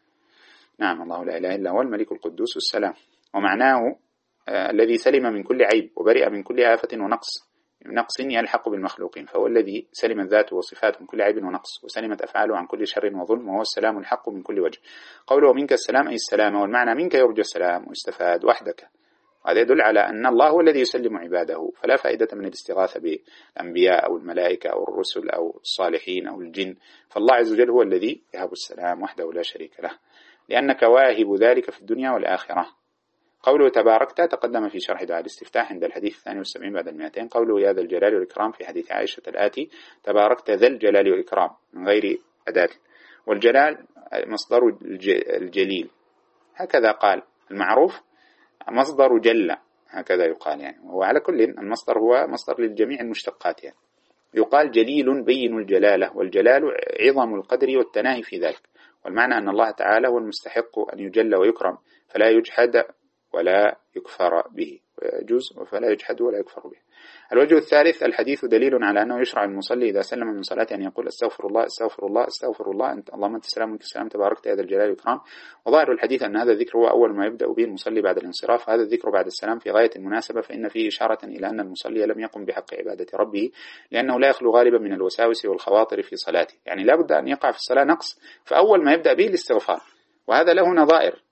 نعم، الله لا إله إلا هو الملك القدوس السلام، ومعناه آه الذي سلم من كل عيب وبرئ من كل آفة ونقص نقص يلحق بالمخلوقين، فهو الذي سلمت ذاته وصفاته من كل عيب ونقص، وسلمت أفعاله عن كل شر وظلم، وهو السلام الحق من كل وجه. قوله منك السلام أي السلام، والمعنى منك يرجى السلام واستفاد وحدك. هذا يدل على أن الله هو الذي يسلم عباده، فلا فائدة من الاستغاثة بالأنبياء أو الملائكة أو الرسل أو الصالحين أو الجن، فالله عز وجل هو الذي يهب السلام وحده لا شريك له، لأنك واهب ذلك في الدنيا والآخرة. قوله تباركت تقدم في شرح دعاء الاستفتاح عند الحديث الثاني والسبعين بعد المئتين. قوله يا ذا الجلال والإكرام في حديث عائشة الآتي تباركت ذا الجلال والإكرام من غير أداة، والجلال مصدر الجليل هكذا قال، المعروف مصدر جل هكذا يقال يعني، وهو على كل المصدر هو مصدر للجميع المشتقات يعني. يقال جليل بين الجلالة، والجلال عظم القدر والتناهي في ذلك، والمعنى أن الله تعالى هو المستحق أن يجل ويكرم، فلا يجحد ولا يكفر به، ويجوز فلا يجحد ولا يكفر به. الوجه الثالث الحديث دليل على أنه يشرع المصلي إذا سلم من صلاته أن يقول استغفر الله استغفر الله استغفر الله أنت اللهم أنت السلام ومنك السلام تباركت يا ذا الجلال والإكرام. وظاهر الحديث أن هذا الذكر هو أول ما يبدأ به المصلي بعد الانصراف، هذا الذكر بعد السلام في غاية المناسبة، فإن فيه إشارة إلى أن المصلي لم يقم بحق عبادة ربه، لأنه لا يخلو غالبا من الوساوس والخواطر في صلاته، يعني لا بد أن يقع في الصلاة نقص، فأول ما يبدأ به الاستغفار، وهذا له نظائر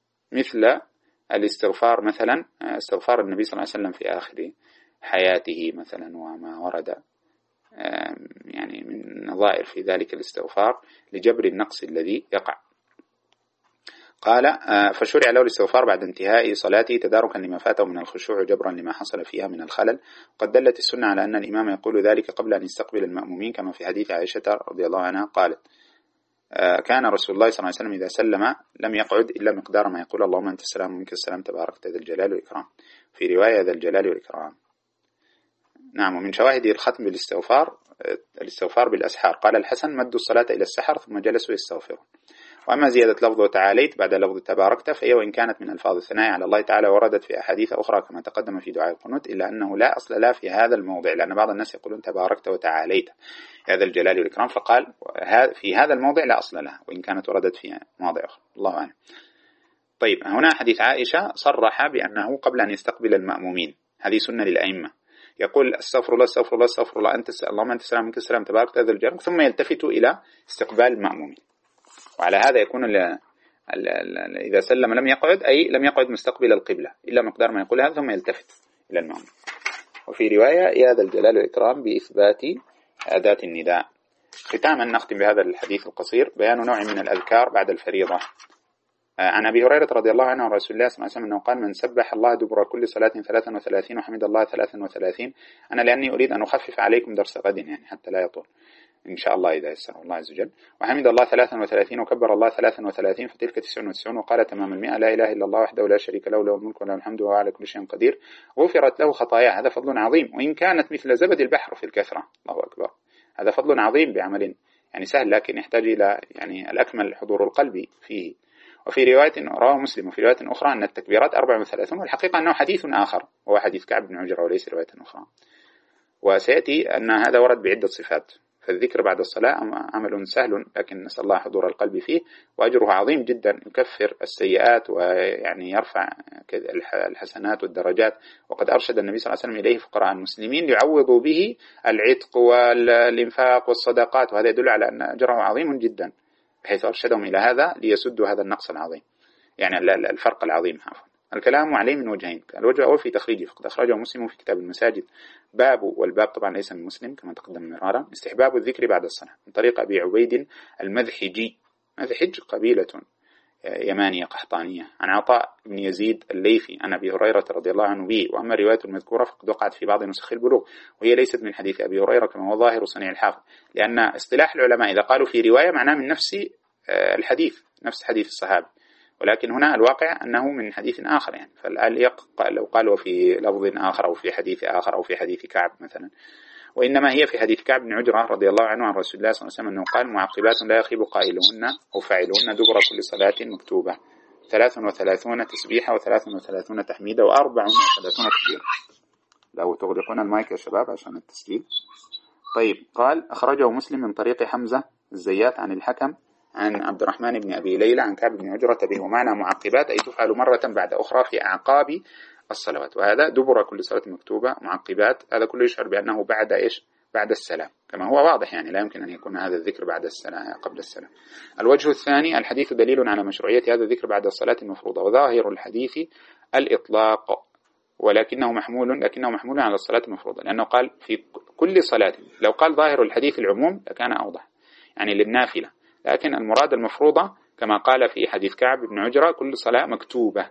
مثل الاستغفار مثلا استغفار النبي صلى الله عليه وسلم في آخر حياته مثلا، وما ورد يعني من نظائر في ذلك الاستغفار لجبر النقص الذي يقع. قال فشرع له الاستغفار بعد انتهاء صلاته تداركا لما فاته من الخشوع وجبرا لما حصل فيها من الخلل، وقد دلت السنة على أن الإمام يقول ذلك قبل أن يستقبل المأمومين، كما في حديث عائشة رضي الله عنها قالت كان رسول الله صلى الله عليه وسلم إذا سلم لم يقعد إلا مقدار ما يقول اللهم أنت السلام ومنك السلام تباركت ذا الجلال والإكرام، في رواية ذا الجلال والإكرام. نعم، ومن شواهد الختم بالاستغفار الاستغفار بالأسحار. قال الحسن مدوا الصلاة إلى السحر ثم جلسوا يستغفرون. وأما زيادة لفظ وتعاليت بعد لفظ تباركت فهي وإن كانت من ألفاظ الثناء على الله تعالى وردت في أحاديث أخرى كما تقدم في دعاء القنوت، إلا أنه لا أصل لا في هذا الموضع، لأن بعض الناس يقولون تباركت وتعاليت هذا الجلال والإكرام، فقال في هذا الموضع لا أصل لها وإن كانت وردت في مواضع أخرى، الله أعلم. طيب، هنا حديث عائشة صرح بأنه قبل أن يستقبل المأمومين، هذه سنة للأئمة، يقول استغفر الله استغفر الله استغفر الله أنت اللهم أنت السلام منك السلام تبارك هذا الجلال، ثم يلتفت إلى استقبال المأمومين. وعلى هذا يكون ال ال ال إذا سلم لم يقعد، أي لم يقعد مستقبل القبلة إلا مقدار ما يقول هذا ثم يلتفت إلى المأموم. وفي رواية يا ذا الجلال والإكرام بإثبات أداة النداء. ختاما نختم بهذا الحديث القصير بيان نوع من الأذكار بعد الفريضة. عن أبي هريرة رضي الله عنه رسول الله صلى الله عليه وسلم أنه قال من سبح الله دبر كل صلاة ثلاثا وثلاثين وحمد الله ثلاثا وثلاثين. أنا لأني أريد أن أخفف عليكم درس غد يعني حتى لا يطول. إن شاء الله إذا يسر الله عز وجل. وحمد الله ثلاثا وثلاثين وكبر الله ثلاثا وثلاثين فتلك تسع وتسعون وقال تمام المئة لا إله إلا الله وحده لا شريك له له الملك وله الحمد وهو على كل شيء قدير غفرت له خطاياه. هذا فضل عظيم وإن كانت مثل زبد البحر في الكثرة. الله أكبر. هذا فضل عظيم بعمل يعني سهل لكن يحتاج إلى يعني الأكمل حضور القلب فيه. وفي رواية رواه مسلم وفي رواية أخرى أن التكبيرات أربع وثلاثون والحقيقة أنه حديث آخر وهو حديث كعب بن عجرة وليس رواية أخرى. وسيأتي أن هذا ورد بعدة صفات. فالذكر بعد الصلاة عمل سهل لكن نسأل الله حضور القلب فيه وأجره عظيم جدا يكفر السيئات ويعني يرفع الحسنات والدرجات. وقد أرشد النبي صلى الله عليه وسلم إليه فقراء المسلمين ليعوضوا به العتق والإنفاق والصدقات وهذا يدل على أن أجره عظيم جدا بحيث أرشدهم إلى هذا ليسدوا هذا النقص العظيم يعني الفرق العظيم. الكلام عليه من وجهين. الوجه الأول في تخريجه فقد أخرجه مسلم في كتاب المساجد باب والباب طبعا ليس من مسلم كما تقدم مرارا استحباب الذكر بعد الصلاة من طريق أبي عبيد المذحجي. مذحج قبيلة يمانية قحطانية عن عطاء بن يزيد الليثي عن أبي هريرة رضي الله عنه به. وأما الرواية المذكورة فقد وقعت في بعض نسخ البلوغ وهي ليست من حديث أبي هريرة كما هو ظاهر صنيع الحافظ لأن اصطلاح العلماء إذا قالوا في رواية معناه من نفس الحديث نفس حديث الصحابي ولكن هنا الواقع أنه من حديث آخر يعني. فالأليق لو قالوا في لفظ آخر أو في حديث آخر أو في حديث كعب مثلا وإنما هي في حديث كعب بن عجرة رضي الله عنه عن رسول الله صلى الله عليه وسلم أنه قال معقبات لا يخيب قائلهن أو فاعلهن دبر كل صلاة مكتوبة ثلاث وثلاثون تسبيحة وثلاث وثلاثون تحميدة وأربع وثلاثون تكبيرة. لو تغلقون المايك يا شباب عشان التسجيل. طيب قال أخرجه مسلم من طريق حمزة الزيات عن الحكم عن عبد الرحمن بن أبي ليلى عن كعب بن عجرة به. ومعنى معقبات أي تفعل مرة بعد أخرى في أعقاب الصلوات وهذا دبر كل صلاة مكتوبة. معقبات هذا كله يشعر بأنه بعد إيش بعد السلام كما هو واضح يعني لا يمكن أن يكون هذا الذكر بعد السلام قبل السلام. الوجه الثاني الحديث دليل على مشروعية هذا الذكر بعد الصلاة المفروضة وظاهر الحديث الإطلاق ولكنه محمول لكنه محمول على الصلاة المفروضة لأنه قال في كل صلاة. لو قال ظاهر الحديث العموم لكان أوضح يعني للنافلة لكن المراد المفروضة كما قال في حديث كعب بن عجرة كل صلاة مكتوبة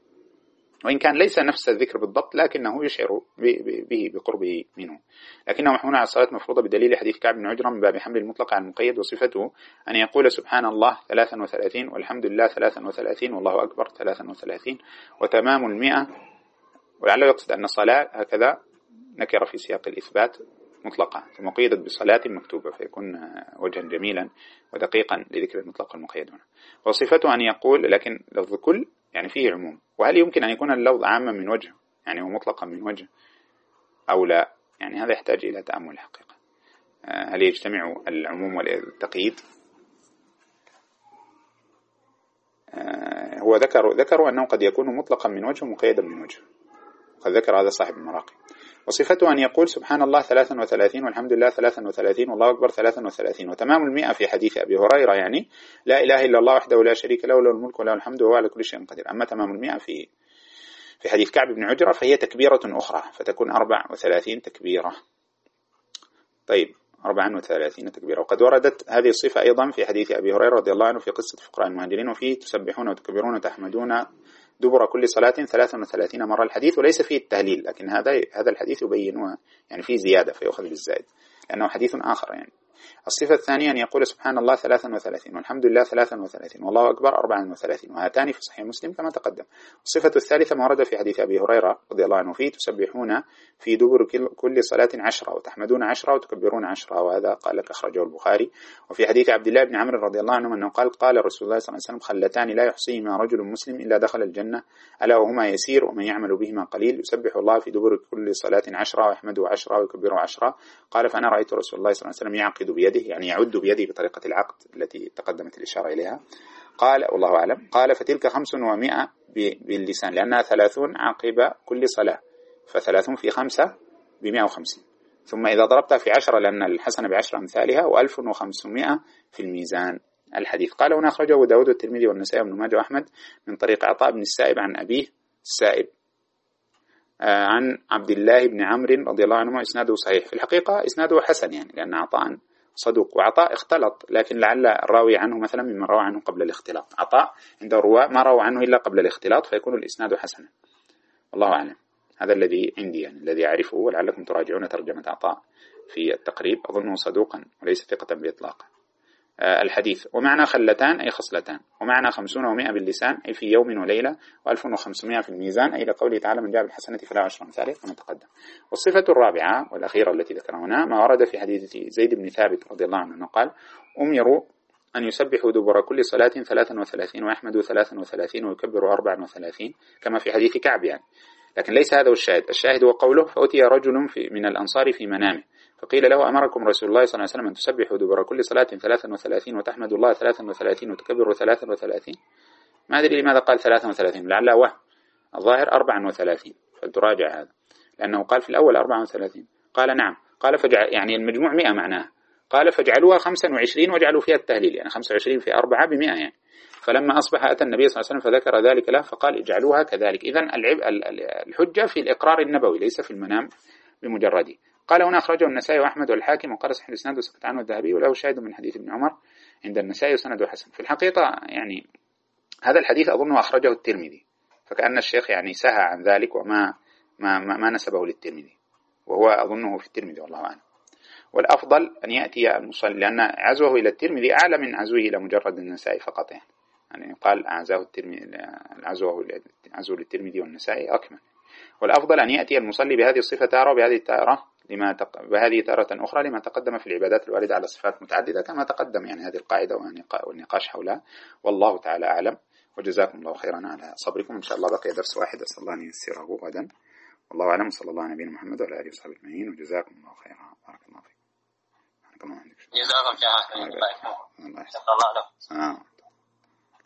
وإن كان ليس نفس الذكر بالضبط لكنه يشعر به بقربه منه لكنه محمول على الصلاة المفروضة بدليل حديث كعب بن عجرة من باب حمل المطلق على المقيد وصفته أن يقول سبحان الله ثلاثا وثلاثين والحمد لله ثلاثا وثلاثين والله أكبر ثلاثا وثلاثين وتمام المئة. ولعله يقصد أن الصلاة هكذا نكر في سياق الإثبات مطلقة ثم قيدت بصلاة مكتوبة فيكون وجها جميلا ودقيقا لذكر المطلق المقيد هنا. وصفته أن يقول لكن لفظ كل يعني فيه عموم وهل يمكن أن يكون اللفظ عاما من وجه يعني هو مطلقا من وجه أو لا يعني هذا يحتاج إلى تأمل حقيقة. هل يجتمع العموم والتقييد؟ هو ذكر ذكروا أنه قد يكون مطلقا من وجه ومقيدا من وجه قد ذكر هذا صاحب المراقي. وصفته أن يقول سبحان الله ثلاثا وثلاثين والحمد لله ثلاثا وثلاثين والله أكبر ثلاثا وثلاثين وتمام المئة في حديث أبي هريرة يعني لا إله إلا الله وحده لا شريك له له الملك وله الحمد وهو على كل شيء قدير. أما تمام المئة في في حديث كعب بن عجرة فهي تكبيرة أخرى فتكون أربع وثلاثين تكبيرة. طيب أربع وثلاثين تكبيرة. وقد وردت هذه الصفة أيضا في حديث أبي هريرة رضي الله عنه في قصة فقراء المهاجرين وفيه تسبحون وتكبرون وتحمدون دبر كل صلاة ثلاثا وثلاثين مرة الحديث وليس فيه التهليل لكن هذا هذا الحديث يبين يعني فيه زيادة فيأخذ بالزائد لأنه حديث آخر يعني. الصفة الثانية أن يقول سبحان الله ثلاثا وثلاثين والحمد لله ثلاثا وثلاثين والله أكبر أربعا وثلاثين وهاتان في صحيح مسلم كما تقدم. الصفة الثالثة ما ورد في حديث أبي هريرة رضي الله عنه فيه تسبحون في دبر كل صلاة عشرة وتحمدون عشرة وتكبرون عشرة وهذا قال لك أخرجه البخاري. وفي حديث عبد الله بن عمرو رضي الله عنه أنه قال قال رسول الله صلى الله عليه وسلم خلتان لا يحصيهما رجل مسلم إلا دخل الجنة ألا وهما يسير ومن يعمل بهما قليل يسبح الله في دبر كل صلاة عشرة ويحمده عشرة ويكبره عشرة. قال فأنا رأيت رسول الله صلى الله عليه وسلم يعقد بيده يعني يعد بيده بطريقة العقد التي تقدمت الإشارة إليها. قال والله أعلم. قال فتلك خمس ومئة باللسان لأنها ثلاثون عقب كل صلاة فثلاثون في خمسة بمئة وخمسين ثم إذا ضربتها في عشرة لأن الحسنة بعشر أمثالها وألف وخمسمائة في الميزان. الحديث قال هنا أخرجه داود والترمذي والنسائي وابن ماجه وأحمد من طريق عطاء بن السائب عن أبيه السائب عن عبد الله بن عمرو رضي الله عنه. إسناده صحيح في الحقيقة إسناده حسن يعني لأن عطاء صدوق وعطاء اختلط لكن لعل الراوي عنه مثلا ممن روى عنه قبل الاختلاط. عطاء عند الرواة ما روى عنه إلا قبل الاختلاط فيكون الإسناد حسنا والله أعلم. هذا الذي عندي يعني الذي أعرفه ولعلكم تراجعون ترجمة عطاء في التقريب، أظنه صدوقا وليس ثقة بإطلاق. الحديث: ومعنى خلتان أي خصلتان، ومعنى خمسون ومائة باللسان أي في يوم وليلة، وألف وخمسمائة في الميزان أي لقوله تعالى: من جاء بالحسنة فلا عشر أمثالها كما تقدم. والصفة الرابعة والأخيرة التي ذكرها هنا ما ورد في حديث زيد بن ثابت رضي الله عنه قال: أمروا أن يسبحوا دبر كل صلاة ثلاثا وثلاثين ويحمدوا ثلاثا وثلاثين ويكبروا أربعا وثلاثين، كما في حديث كعب يعني. لكن ليس هذا الشاهد، الشاهد هو قوله: فأتي رجل في من الأنصار في منامه فقيل له: أمركم رسول الله صلى الله عليه وسلم أن تسبحوا دبر كل صلاة ثلاثا وثلاثين وتحمدوا الله ثلاثا وثلاثين وتكبروا ثلاثا وثلاثين. ما أدري لماذا قال ثلاثا وثلاثين، لعله وهم، الظاهر أربعا وثلاثين، فلتراجع هذا، لأنه قال في الأول أربعا وثلاثين. قال: نعم. قال: فجعل، يعني المجموع مئة معناه. قال: فاجعلوها خمسا وعشرين واجعلوا فيها التهليل، يعني خمسة وعشرين في أربعة بمئة يعني. فلما أصبح أتى النبي صلى الله عليه وسلم فذكر ذلك له فقال: اجعلوها كذلك. إذن الحجة في الإقرار النبوي ليس في المنام بمجرده. قال: هنا أخرجه النسائي وأحمد والحاكم وقال صحيح الإسناد وسكت عنه الذهبي، وله شاهد من حديث ابن عمر عند النسائي وسنده حسن. في الحقيقة يعني هذا الحديث أظنه أخرجه الترمذي، فكأن الشيخ يعني سهى عن ذلك وما ما ما, ما نسبه للترمذي، وهو أظنه في الترمذي والله أعلم. والأفضل أن يأتي المصلي، لأن عزوه إلى الترمذي أعلى من عزوه إلى مجرد النسائي فقط، يعني يعني قال أعزاه الترمذي، عزوه عزوه للترمذي والنسائي أكمل. والأفضل أن يأتي المصلي بهذه الصفة تارة وبهذه التارة لما تق... بهذه تارة أخرى لما تقدم في العبادات الواردة على صفات متعددة كما تقدم، يعني هذه القاعدة والنقاش حولها، والله تعالى أعلم. وجزاكم الله خيرا على صبركم. إن شاء الله بقي درس واحد، أسأل الله أن ييسره غدا، والله أعلم. صلى الله على نبينا محمد وعلى آله وصحبه أجمعين، وجزاكم الله خيرا. بارك الله فيك. جزاكم الله خيرا. الله يحفظك.